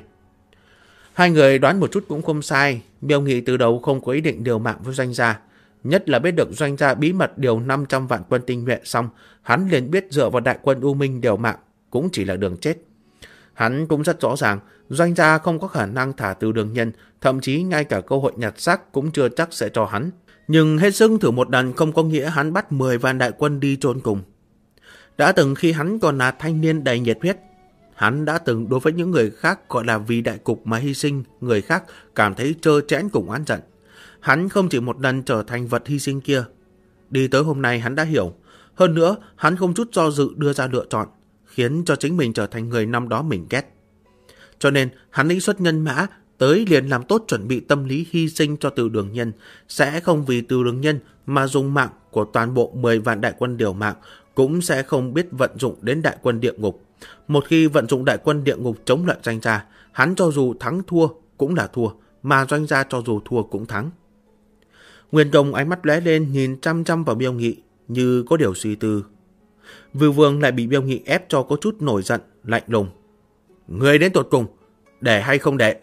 A: Hai người đoán một chút cũng không sai, Miêu Nghị từ đầu không có ý định liều mạng với Doanh gia. Nhất là biết được Doanh gia bí mật điều 500 vạn quân tinh nhuệ xong, hắn liền biết dựa vào đại quân U Minh liều mạng cũng chỉ là đường chết. Hắn cũng rất rõ ràng, Doanh gia không có khả năng thả Từ Đường Nhân, thậm chí ngay cả cơ hội nhặt xác cũng chưa chắc sẽ cho hắn. Nhưng hết sức thử một lần không có nghĩa hắn bắt 10 vạn đại quân đi chôn cùng. Đã từng khi hắn còn là thanh niên đầy nhiệt huyết, hắn đã từng đối với những người khác gọi là vì đại cục mà hy sinh người khác cảm thấy trơ trẽn cùng oán giận. Hắn không chỉ một lần trở thành vật hy sinh kia. Đi tới hôm nay hắn đã hiểu. Hơn nữa, hắn không chút do dự đưa ra lựa chọn, khiến cho chính mình trở thành người năm đó mình ghét. Cho nên, hắn lĩnh xuất nhân mã, tới liền làm tốt chuẩn bị tâm lý hy sinh cho Từ Đường Nhân. Sẽ không vì Từ Đường Nhân mà dùng mạng của toàn bộ 10 vạn đại quân điều mạng, cũng sẽ không biết vận dụng đến đại quân địa ngục. Một khi vận dụng đại quân địa ngục chống lại Doanh gia, hắn cho dù thắng thua cũng là thua, mà Doanh gia cho dù thua cũng thắng. Nguyên Công ánh mắt lóe lên nhìn chăm chăm vào Miêu Nghị như có điều suy tư. Vưu Vương lại bị Miêu Nghị ép cho có chút nổi giận, lạnh lùng. Người đến tột cùng, để hay không để?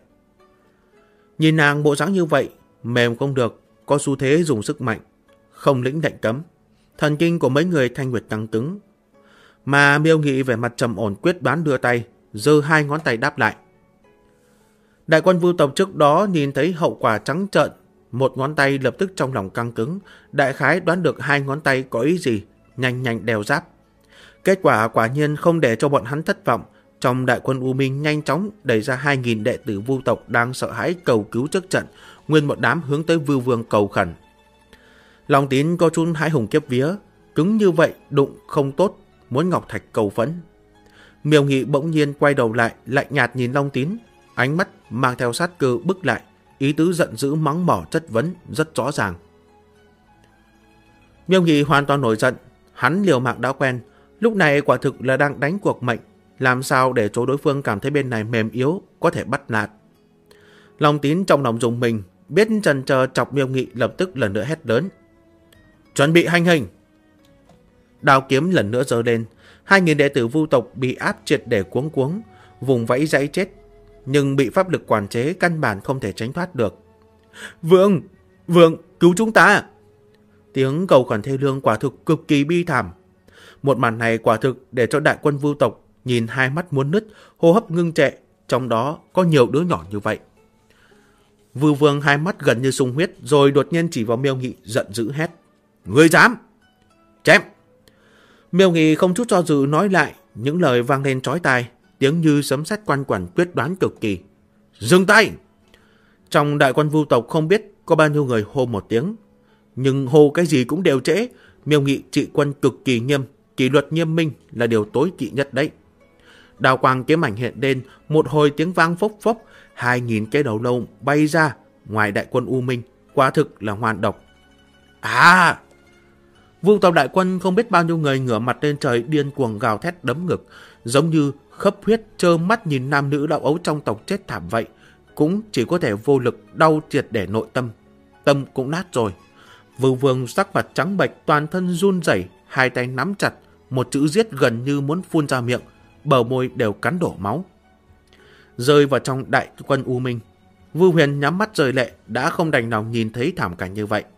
A: Nhìn nàng bộ dáng như vậy, mềm không được, có xu thế dùng sức mạnh, không lĩnh lệnh cấm. Thần kinh của mấy người Thanh Nguyệt căng cứng. Mà Miêu Nghị vẻ mặt trầm ổn quyết đoán đưa tay, giơ hai ngón tay đáp lại. Đại quân Vưu tộc trước đó nhìn thấy hậu quả trắng trợn, một ngón tay lập tức trong lòng căng cứng, đại khái đoán được hai ngón tay có ý gì, nhanh nhanh đeo giáp. Kết quả quả nhiên không để cho bọn hắn thất vọng, trong đại quân U Minh nhanh chóng đẩy ra 2.000 đệ tử Vưu tộc đang sợ hãi cầu cứu trước trận, nguyên một đám hướng tới Vưu Vương cầu khẩn. Long Tín có chút hãi hùng kiếp vía, cứng như vậy đụng không tốt, muốn ngọc thạch cầu phẫn. Miêu Nghị bỗng nhiên quay đầu lại, lạnh nhạt nhìn Long Tín, ánh mắt mang theo sát cơ bức lại, ý tứ giận dữ mắng mỏ chất vấn rất rõ ràng. Miêu Nghị hoàn toàn nổi giận, hắn liều mạng đã quen, lúc này quả thực là đang đánh cuộc mệnh, làm sao để chỗ đối phương cảm thấy bên này mềm yếu, có thể bắt nạt. Long Tín trong lòng dùng mình, biết chần chờ chọc Miêu Nghị, lập tức lần nữa hét lớn: chuẩn bị hành hình! Đao kiếm lần nữa giơ lên, 2.000 đệ tử Vưu tộc bị áp triệt để cuống cuống, vùng vẫy dãy chết, nhưng bị pháp lực quản chế căn bản không thể tránh thoát được. Vương! Vương! Cứu chúng ta! Tiếng cầu khẩn thê lương quả thực cực kỳ bi thảm. Một màn này quả thực để cho đại quân Vưu tộc nhìn hai mắt muốn nứt, hô hấp ngưng trệ, trong đó có nhiều đứa nhỏ như vậy. Vưu Vương hai mắt gần như sung huyết, rồi đột nhiên chỉ vào Miêu Nghị giận dữ hét: ngươi dám! Chém! Miêu Nghị không chút do dự nói lại, những lời vang lên chói tai, tiếng như sấm sét quanh quẩn, quyết đoán cực kỳ. Dừng tay! Trong đại quân Vưu tộc không biết có bao nhiêu người hô một tiếng, nhưng hô cái gì cũng đều trễ. Miêu Nghị trị quân cực kỳ nghiêm, kỷ luật nghiêm minh là điều tối kỵ nhất đấy. Đào quang kiếm ảnh hiện lên, một hồi tiếng vang phốc phốc, 2.000 cái đầu lâu bay ra ngoài đại quân U Minh, quả thực là hoàn độc. À! Vưu tộc đại quân không biết bao nhiêu người ngửa mặt lên trời điên cuồng gào thét đấm ngực, giống như khấp huyết trơ mắt nhìn nam nữ đạo ấu trong tộc chết thảm vậy, cũng chỉ có thể vô lực đau triệt để nội tâm, tâm cũng nát rồi. Vưu Vương sắc mặt trắng bệch, toàn thân run rẩy, hai tay nắm chặt, một chữ giết gần như muốn phun ra miệng, bờ môi đều cắn đổ máu. Rơi vào trong đại quân U Minh, Vưu Huyền nhắm mắt rơi lệ, đã không đành lòng nhìn thấy thảm cảnh như vậy.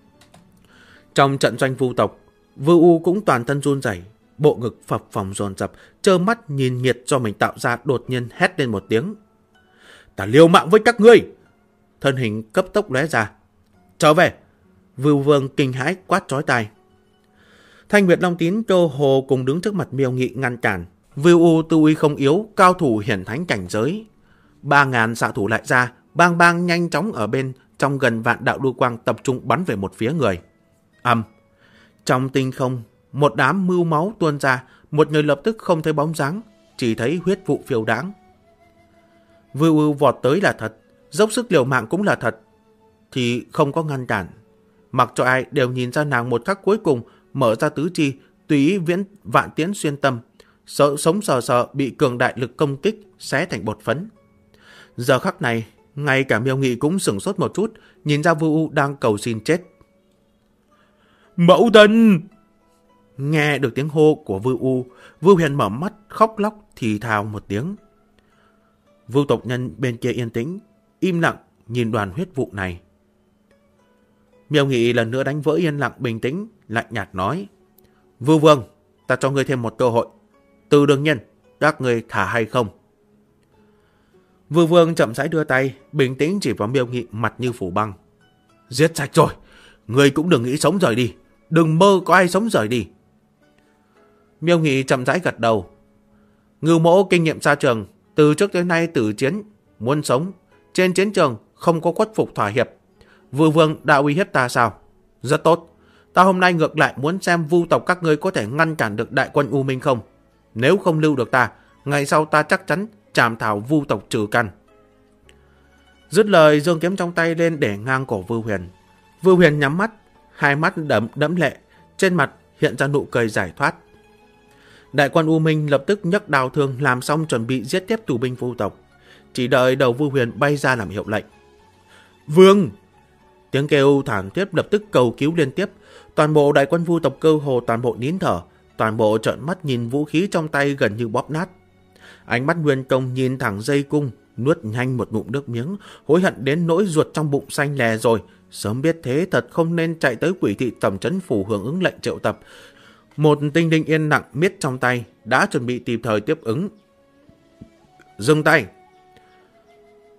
A: Trong trận doanh Vưu tộc, Vưu U cũng toàn thân run rẩy, bộ ngực phập phồng dồn dập, trơ mắt nhìn nghiệt do mình tạo ra, đột nhiên hét lên một tiếng: ta liều mạng với các ngươi! Thân hình cấp tốc lóe ra. Trở về! Vưu Vương kinh hãi quát chói tai. Thanh Nguyệt Long Tín cơ hồ cùng đứng trước mặt Miêu Nghị ngăn cản. Vưu U tu uy không yếu, cao thủ hiển thánh cảnh giới. 3.000 xạ thủ lại ra, bang bang nhanh chóng ở bên trong gần vạn đạo đu quang tập trung bắn về một phía người. Trong tinh không, một đám mưu máu tuôn ra, một người lập tức không thấy bóng dáng, chỉ thấy huyết vụ phiêu đãng. Vưu U vọt tới là thật, dốc sức liều mạng cũng là thật, thì không có ngăn cản. Mặc cho ai đều nhìn ra nàng một khắc cuối cùng mở ra tứ chi, tùy ý vạn tiễn xuyên tâm, sống sờ bị cường đại lực công kích xé thành bột phấn. Giờ khắc này, ngay cả Miêu Nghị cũng sửng sốt một chút, nhìn ra Vưu U đang cầu xin chết. Mẫu thân! Nghe được tiếng hô của Vưu U, Vưu Huyền mở mắt khóc lóc thì thào một tiếng. Vưu tộc nhân bên kia yên tĩnh, im lặng nhìn đoàn huyết vụ này. Miêu Nghị lần nữa đánh vỡ yên lặng bình tĩnh, lạnh nhạt nói: Vưu Vương, ta cho ngươi thêm một cơ hội. Từ đương nhiên, các ngươi thả hay không? Vưu Vương chậm rãi đưa tay, bình tĩnh chỉ vào Miêu Nghị, mặt như phủ băng. Giết sạch rồi, ngươi cũng đừng nghĩ sống rời đi, đừng mơ có ai sống rời đi. Miêu Nghị chậm rãi gật đầu. Ngưu Mỗ kinh nghiệm xa trường, từ trước tới nay tử chiến, muốn sống, trên chiến trường không có khuất phục thỏa hiệp. Vưu Vương đã uy hiếp ta sao? Rất tốt, ta hôm nay ngược lại muốn xem Vưu tộc các ngươi có thể ngăn cản được đại quân U Minh không. Nếu không lưu được ta, ngày sau ta chắc chắn trảm thảo Vưu tộc trừ căn. Dứt lời, giương kiếm trong tay lên để ngang cổ Vưu Huyền. Vưu Huyền nhắm mắt, hai mắt đẫm lệ, trên mặt hiện ra nụ cười giải thoát. Đại quân U Minh lập tức nhấc đao thương làm xong chuẩn bị giết tiếp tù binh Vưu tộc. Chỉ đợi đầu Vưu Huyền bay ra làm hiệu lệnh. Vương! Tiếng kêu thảm thiết lập tức cầu cứu liên tiếp. Toàn bộ đại quân Vưu tộc cơ hồ toàn bộ nín thở, toàn bộ trợn mắt nhìn vũ khí trong tay gần như bóp nát. Ánh mắt Nguyên Công nhìn thẳng dây cung, nuốt nhanh một ngụm nước miếng, hối hận đến nỗi ruột trong bụng xanh lè rồi. Sớm biết thế thật không nên chạy tới Quỷ thị tẩm trấn phủ hưởng ứng lệnh triệu tập. Một tinh linh yên nặng miết trong tay, đã chuẩn bị kịp thời tiếp ứng. Dừng tay!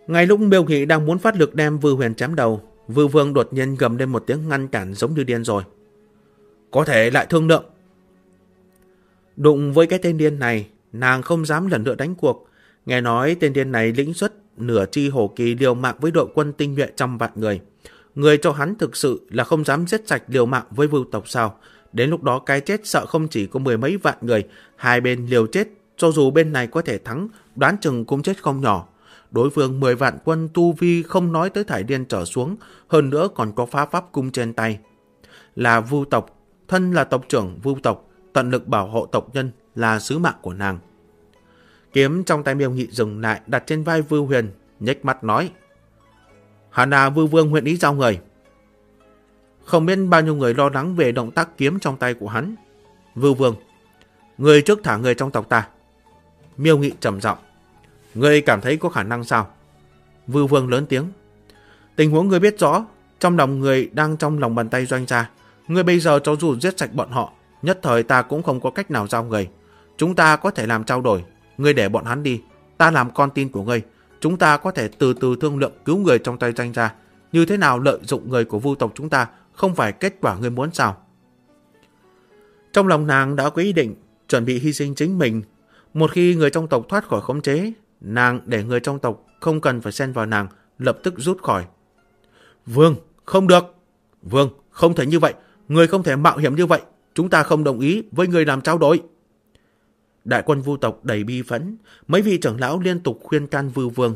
A: Ngay lúc Miêu Nghị đang muốn phát lực đem Vư Huyền chém đầu, Vư Vương đột nhiên gầm lên một tiếng ngăn cản giống như điên rồi. Có thể lại thương lượng. Đụng với cái tên điên này, nàng không dám lần nữa đánh cuộc. Nghe nói tên điên này lĩnh xuất nửa chi hổ kỳ liều mạng với đội quân tinh nhuệ 100 vạn người. Người cho hắn thực sự là không dám giết sạch liều mạng với Vưu tộc sao? Đến lúc đó cái chết sợ không chỉ có 10 mấy vạn người, hai bên liều chết, cho dù bên này có thể thắng, đoán chừng cũng chết không nhỏ. Đối phương 10 vạn quân tu vi không nói tới thải điên trở xuống, hơn nữa còn có phá pháp cung trên tay. Là Vưu tộc, thân là tộc trưởng Vưu tộc, tận lực bảo hộ tộc nhân là sứ mạng của nàng. Kiếm trong tay Miêu Nghị dừng lại, đặt trên vai Vưu Huyền, nhếch mắt nói: hẳn là Vưu Vương nguyện ý giao người. Không biết bao nhiêu người lo lắng về động tác kiếm trong tay của hắn. Vưu Vương, người trước thả người trong tộc ta. Miêu Nghị trầm giọng: người cảm thấy có khả năng sao? Vưu Vương lớn tiếng: tình huống người biết rõ, trong lòng người đang trong lòng bàn tay Doanh gia. Người bây giờ cho dù giết sạch bọn họ, nhất thời ta cũng không có cách nào giao người. Chúng ta có thể làm trao đổi, ngươi để bọn hắn đi, ta làm con tin của ngươi. Chúng ta có thể từ từ thương lượng cứu người trong tay Doanh gia. Như thế nào lợi dụng người của Vưu tộc chúng ta không phải kết quả ngươi muốn sao? Trong lòng nàng đã có ý định chuẩn bị hy sinh chính mình. Một khi người trong tộc thoát khỏi khống chế, nàng để người trong tộc không cần phải xen vào nàng, lập tức rút khỏi. Vương, không được. Vương, không thể như vậy. Người không thể mạo hiểm như vậy. Chúng ta không đồng ý với người làm trao đổi. Đại quân Vưu tộc đầy bi phẫn, mấy vị trưởng lão liên tục khuyên can Vưu Vương.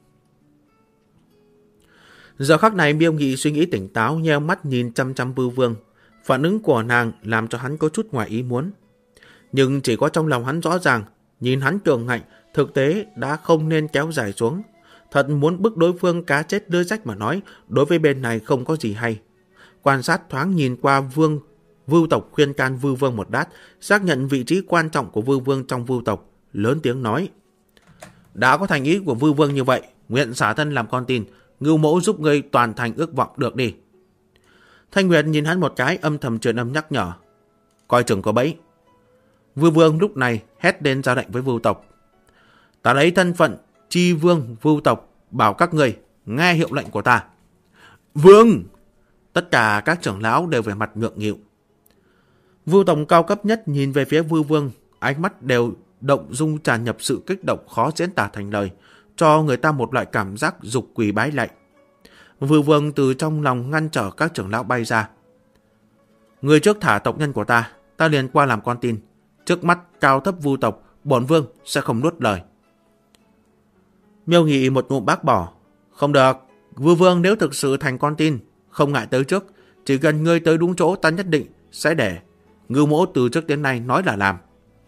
A: Giờ khắc này Miêu Nghị suy nghĩ tỉnh táo, nheo mắt nhìn chăm chăm Vưu Vương. Phản ứng của nàng làm cho hắn có chút ngoài ý muốn. Nhưng chỉ có trong lòng hắn rõ ràng, nhìn hắn cường ngạnh, thực tế đã không nên kéo dài xuống. Thật muốn bức đối phương cá chết lưới rách mà nói, đối với bên này không có gì hay. Quan sát thoáng nhìn qua Vưu tộc khuyên can Vưu Vương một đát, xác nhận vị trí quan trọng của Vưu Vương trong Vưu tộc, lớn tiếng nói: đã có thành ý của Vưu Vương như vậy, nguyện xả thân làm con tin, Ngưu mẫu giúp ngươi toàn thành ước vọng được đi. Thanh Nguyệt nhìn hắn một cái, âm thầm truyền âm nhắc nhở: coi chừng có bẫy. Vưu Vương lúc này hét lên ra lệnh với Vưu tộc: ta lấy thân phận Chi Vương Vưu tộc bảo các người nghe hiệu lệnh của ta. Vương! Tất cả các trưởng lão đều về mặt ngượng nghịu. Vưu tộc cao cấp nhất nhìn về phía Vưu Vương, ánh mắt đều động dung tràn nhập sự kích động khó diễn tả thành lời, cho người ta một loại cảm giác dục quỳ bái lạy. Vưu Vương từ trong lòng ngăn trở các trưởng lão bay ra: người trước thả tộc nhân của ta, ta liền qua làm con tin. Trước mắt cao thấp Vưu tộc, bổn vương sẽ không nuốt lời. Miêu Nghị một ngụm bác bỏ: không được, Vưu Vương nếu thực sự thành con tin, không ngại tới trước, chỉ cần ngươi tới đúng chỗ ta nhất định sẽ để Ngưu mỗ từ trước đến nay nói là làm.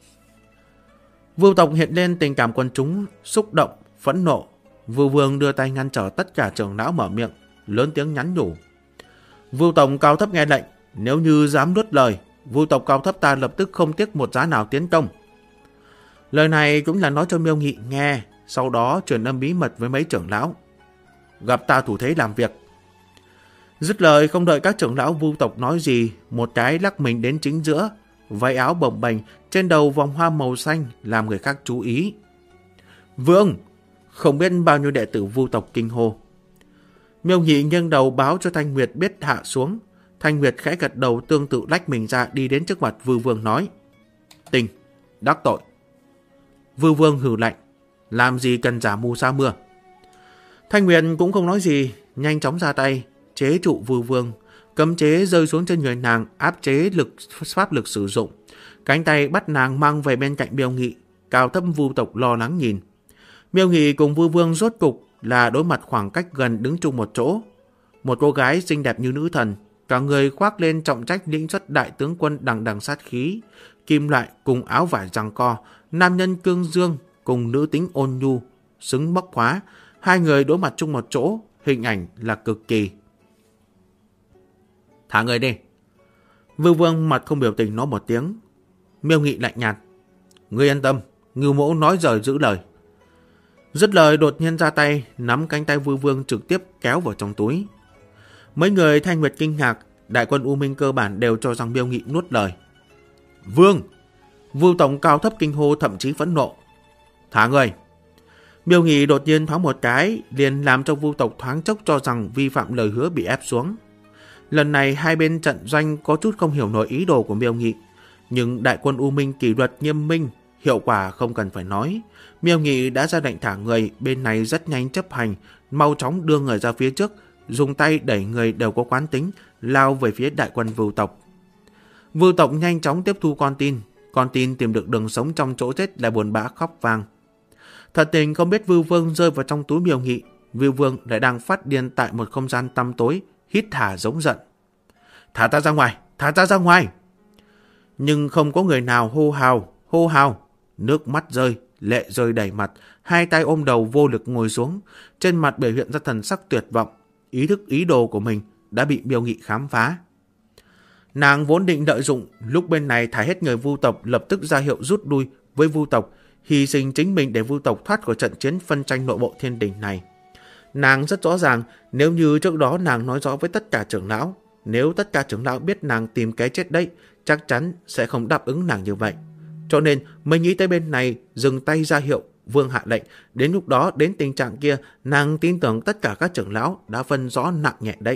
A: Vưu tộc hiện lên tình cảm quần chúng, xúc động, phẫn nộ. Vưu Vương đưa tay ngăn trở tất cả trưởng lão mở miệng, lớn tiếng nhắn nhủ: Vưu tộc cao thấp nghe lệnh, nếu như dám nuốt lời, Vưu tộc cao thấp ta lập tức không tiếc một giá nào tiến công. Lời này cũng là nói cho Miêu Nghị nghe, sau đó truyền âm bí mật với mấy trưởng lão: gặp ta thủ thế làm việc. Dứt lời không đợi các trưởng lão Vưu tộc nói gì, một cái lắc mình đến chính giữa, váy áo bồng bềnh, trên đầu vòng hoa màu xanh làm người khác chú ý. Vương! Không biết bao nhiêu đệ tử Vưu tộc kinh hô. Miêu Nghị nghiêng đầu báo cho Thanh Nguyệt biết hạ xuống. Thanh Nguyệt khẽ gật đầu tương tự lách mình ra đi đến trước mặt Vưu Vương nói: Tình, đắc tội. Vưu Vương hừ lạnh: làm gì cần giả mù sa mưa. Thanh Nguyệt cũng không nói gì, nhanh chóng ra tay chế trụ Vưu Vương. Cấm chế rơi xuống trên người nàng, áp chế pháp lực sử dụng. Cánh tay bắt nàng mang về bên cạnh Miêu Nghị. Cao thấp Vưu tộc lo lắng nhìn. Miêu Nghị cùng Vưu Vương rốt cục là đối mặt khoảng cách gần đứng chung một chỗ. Một cô gái xinh đẹp như nữ thần, cả người khoác lên trọng trách lĩnh xuất đại tướng quân đằng đằng sát khí, kim loại cùng áo vải giằng co, nam nhân cương dương cùng nữ tính ôn nhu, xứng mốc khóa. Hai người đối mặt chung một chỗ, hình ảnh là cực kỳ. Thả người đi. Vưu Vương mặt không biểu tình nói một tiếng. Miêu Nghị lạnh nhạt: ngươi yên tâm, Ngưu mẫu nói lời giữ lời. Dứt lời đột nhiên ra tay, nắm cánh tay Vưu Vương trực tiếp kéo vào trong túi. Mấy người Thanh Nguyệt kinh ngạc, đại quân U Minh cơ bản đều cho rằng Miêu Nghị nuốt lời. Vương! Vưu tổng cao thấp kinh hô, thậm chí phẫn nộ. Thả người! Miêu Nghị đột nhiên thoáng một cái, liền làm cho Vu tộc thoáng chốc cho rằng vi phạm lời hứa bị ép xuống. Lần này hai bên trận doanh có chút không hiểu nổi ý đồ của Miêu Nghị, nhưng đại quân U Minh kỷ luật nghiêm minh, hiệu quả không cần phải nói. Miêu Nghị đã ra lệnh thả người, bên này rất nhanh chấp hành, mau chóng đưa người ra phía trước, dùng tay đẩy người đều có quán tính, lao về phía đại quân Vưu tộc. Vưu tộc nhanh chóng tiếp thu con tin tìm được đường sống trong chỗ chết lại buồn bã khóc vang. Thật tình không biết Vưu Vương rơi vào trong túi Miêu Nghị, Vưu Vương lại đang phát điên tại một không gian tăm tối, hít thả giống giận. Thả ta ra ngoài, thả ta ra ngoài! Nhưng không có người nào hô hào, nước mắt rơi, lệ rơi đầy mặt, hai tay ôm đầu vô lực ngồi xuống, trên mặt biểu hiện ra thần sắc tuyệt vọng, ý thức ý đồ của mình đã bị Miêu Nghị khám phá. Nàng vốn định lợi dụng lúc bên này thả hết người Vu tộc lập tức ra hiệu rút lui với Vu tộc, hy sinh chính mình để Vu tộc thoát khỏi trận chiến phân tranh nội bộ thiên đình này. Nàng rất rõ ràng, nếu như trước đó nàng nói rõ với tất cả trưởng lão, nếu tất cả trưởng lão biết nàng tìm cái chết đấy, chắc chắn sẽ không đáp ứng nàng như vậy. Cho nên mới nghĩ tới bên này dừng tay ra hiệu, Vương hạ lệnh, đến lúc đó đến tình trạng kia, nàng tin tưởng tất cả các trưởng lão đã phân rõ nặng nhẹ đấy.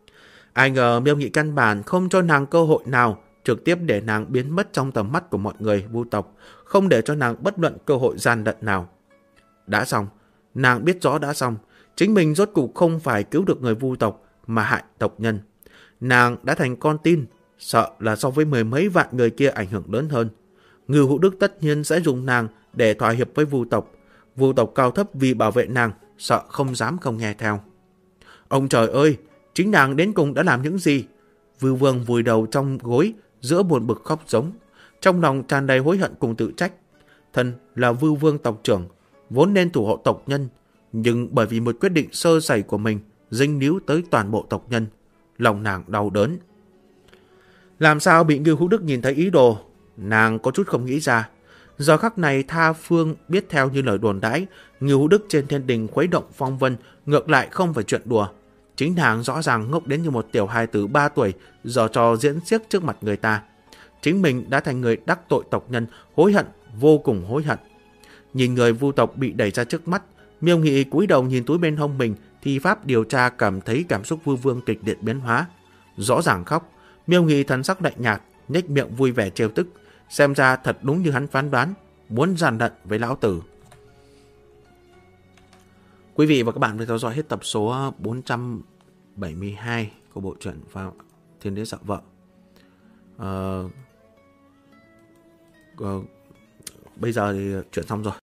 A: Ai ngờ Miêu Nghị căn bản không cho nàng cơ hội nào, trực tiếp để nàng biến mất trong tầm mắt của mọi người Vu tộc, không để cho nàng bất luận cơ hội gian lận nào. Đã xong, nàng biết rõ đã xong, chính mình rốt cuộc không phải cứu được người Vu tộc mà hại tộc nhân. Nàng đã thành con tin, sợ là so với mười mấy vạn người kia ảnh hưởng lớn hơn. Ngưu Hữu Đức tất nhiên sẽ dùng nàng để thỏa hiệp với Vu tộc. Vu tộc cao thấp vì bảo vệ nàng, sợ không dám không nghe theo. Ông trời ơi, chính nàng đến cùng đã làm những gì? Vưu Vương vùi đầu trong gối, giữa buồn bực khóc giống, trong lòng tràn đầy hối hận cùng tự trách. Thân là Vưu Vương tộc trưởng, vốn nên thủ hộ tộc nhân, nhưng bởi vì một quyết định sơ sẩy của mình, dính líu tới toàn bộ tộc nhân, lòng nàng đau đớn. Làm sao bị Ngưu Hữu Đức nhìn thấy ý đồ, nàng có chút không nghĩ ra. Giờ khắc này tha phương biết theo như lời đồn đãi, Ngưu Hữu Đức trên thiên đình khuấy động phong vân, ngược lại không phải chuyện đùa. Chính nàng rõ ràng ngốc đến như một tiểu hài tử 3 tuổi, giờ trò diễn xiếc trước mặt người ta. Chính mình đã thành người đắc tội tộc nhân, hối hận, vô cùng hối hận. Nhìn người Vu tộc bị đẩy ra trước mắt, Miêu Nghị cúi đầu nhìn túi bên hông mình, thi pháp điều tra cảm thấy cảm xúc Vưu Vương kịch liệt biến hóa. Rõ ràng khóc, Miêu Nghị thần sắc lạnh nhạt, nhếch miệng vui vẻ trêu tức, xem ra thật đúng như hắn phán đoán, muốn gian lận với lão tử. Quý vị và các bạn vừa theo dõi hết tập số 472 của bộ truyện Thiên Đế Sợ Vợ. Bây giờ thì chuyện xong rồi.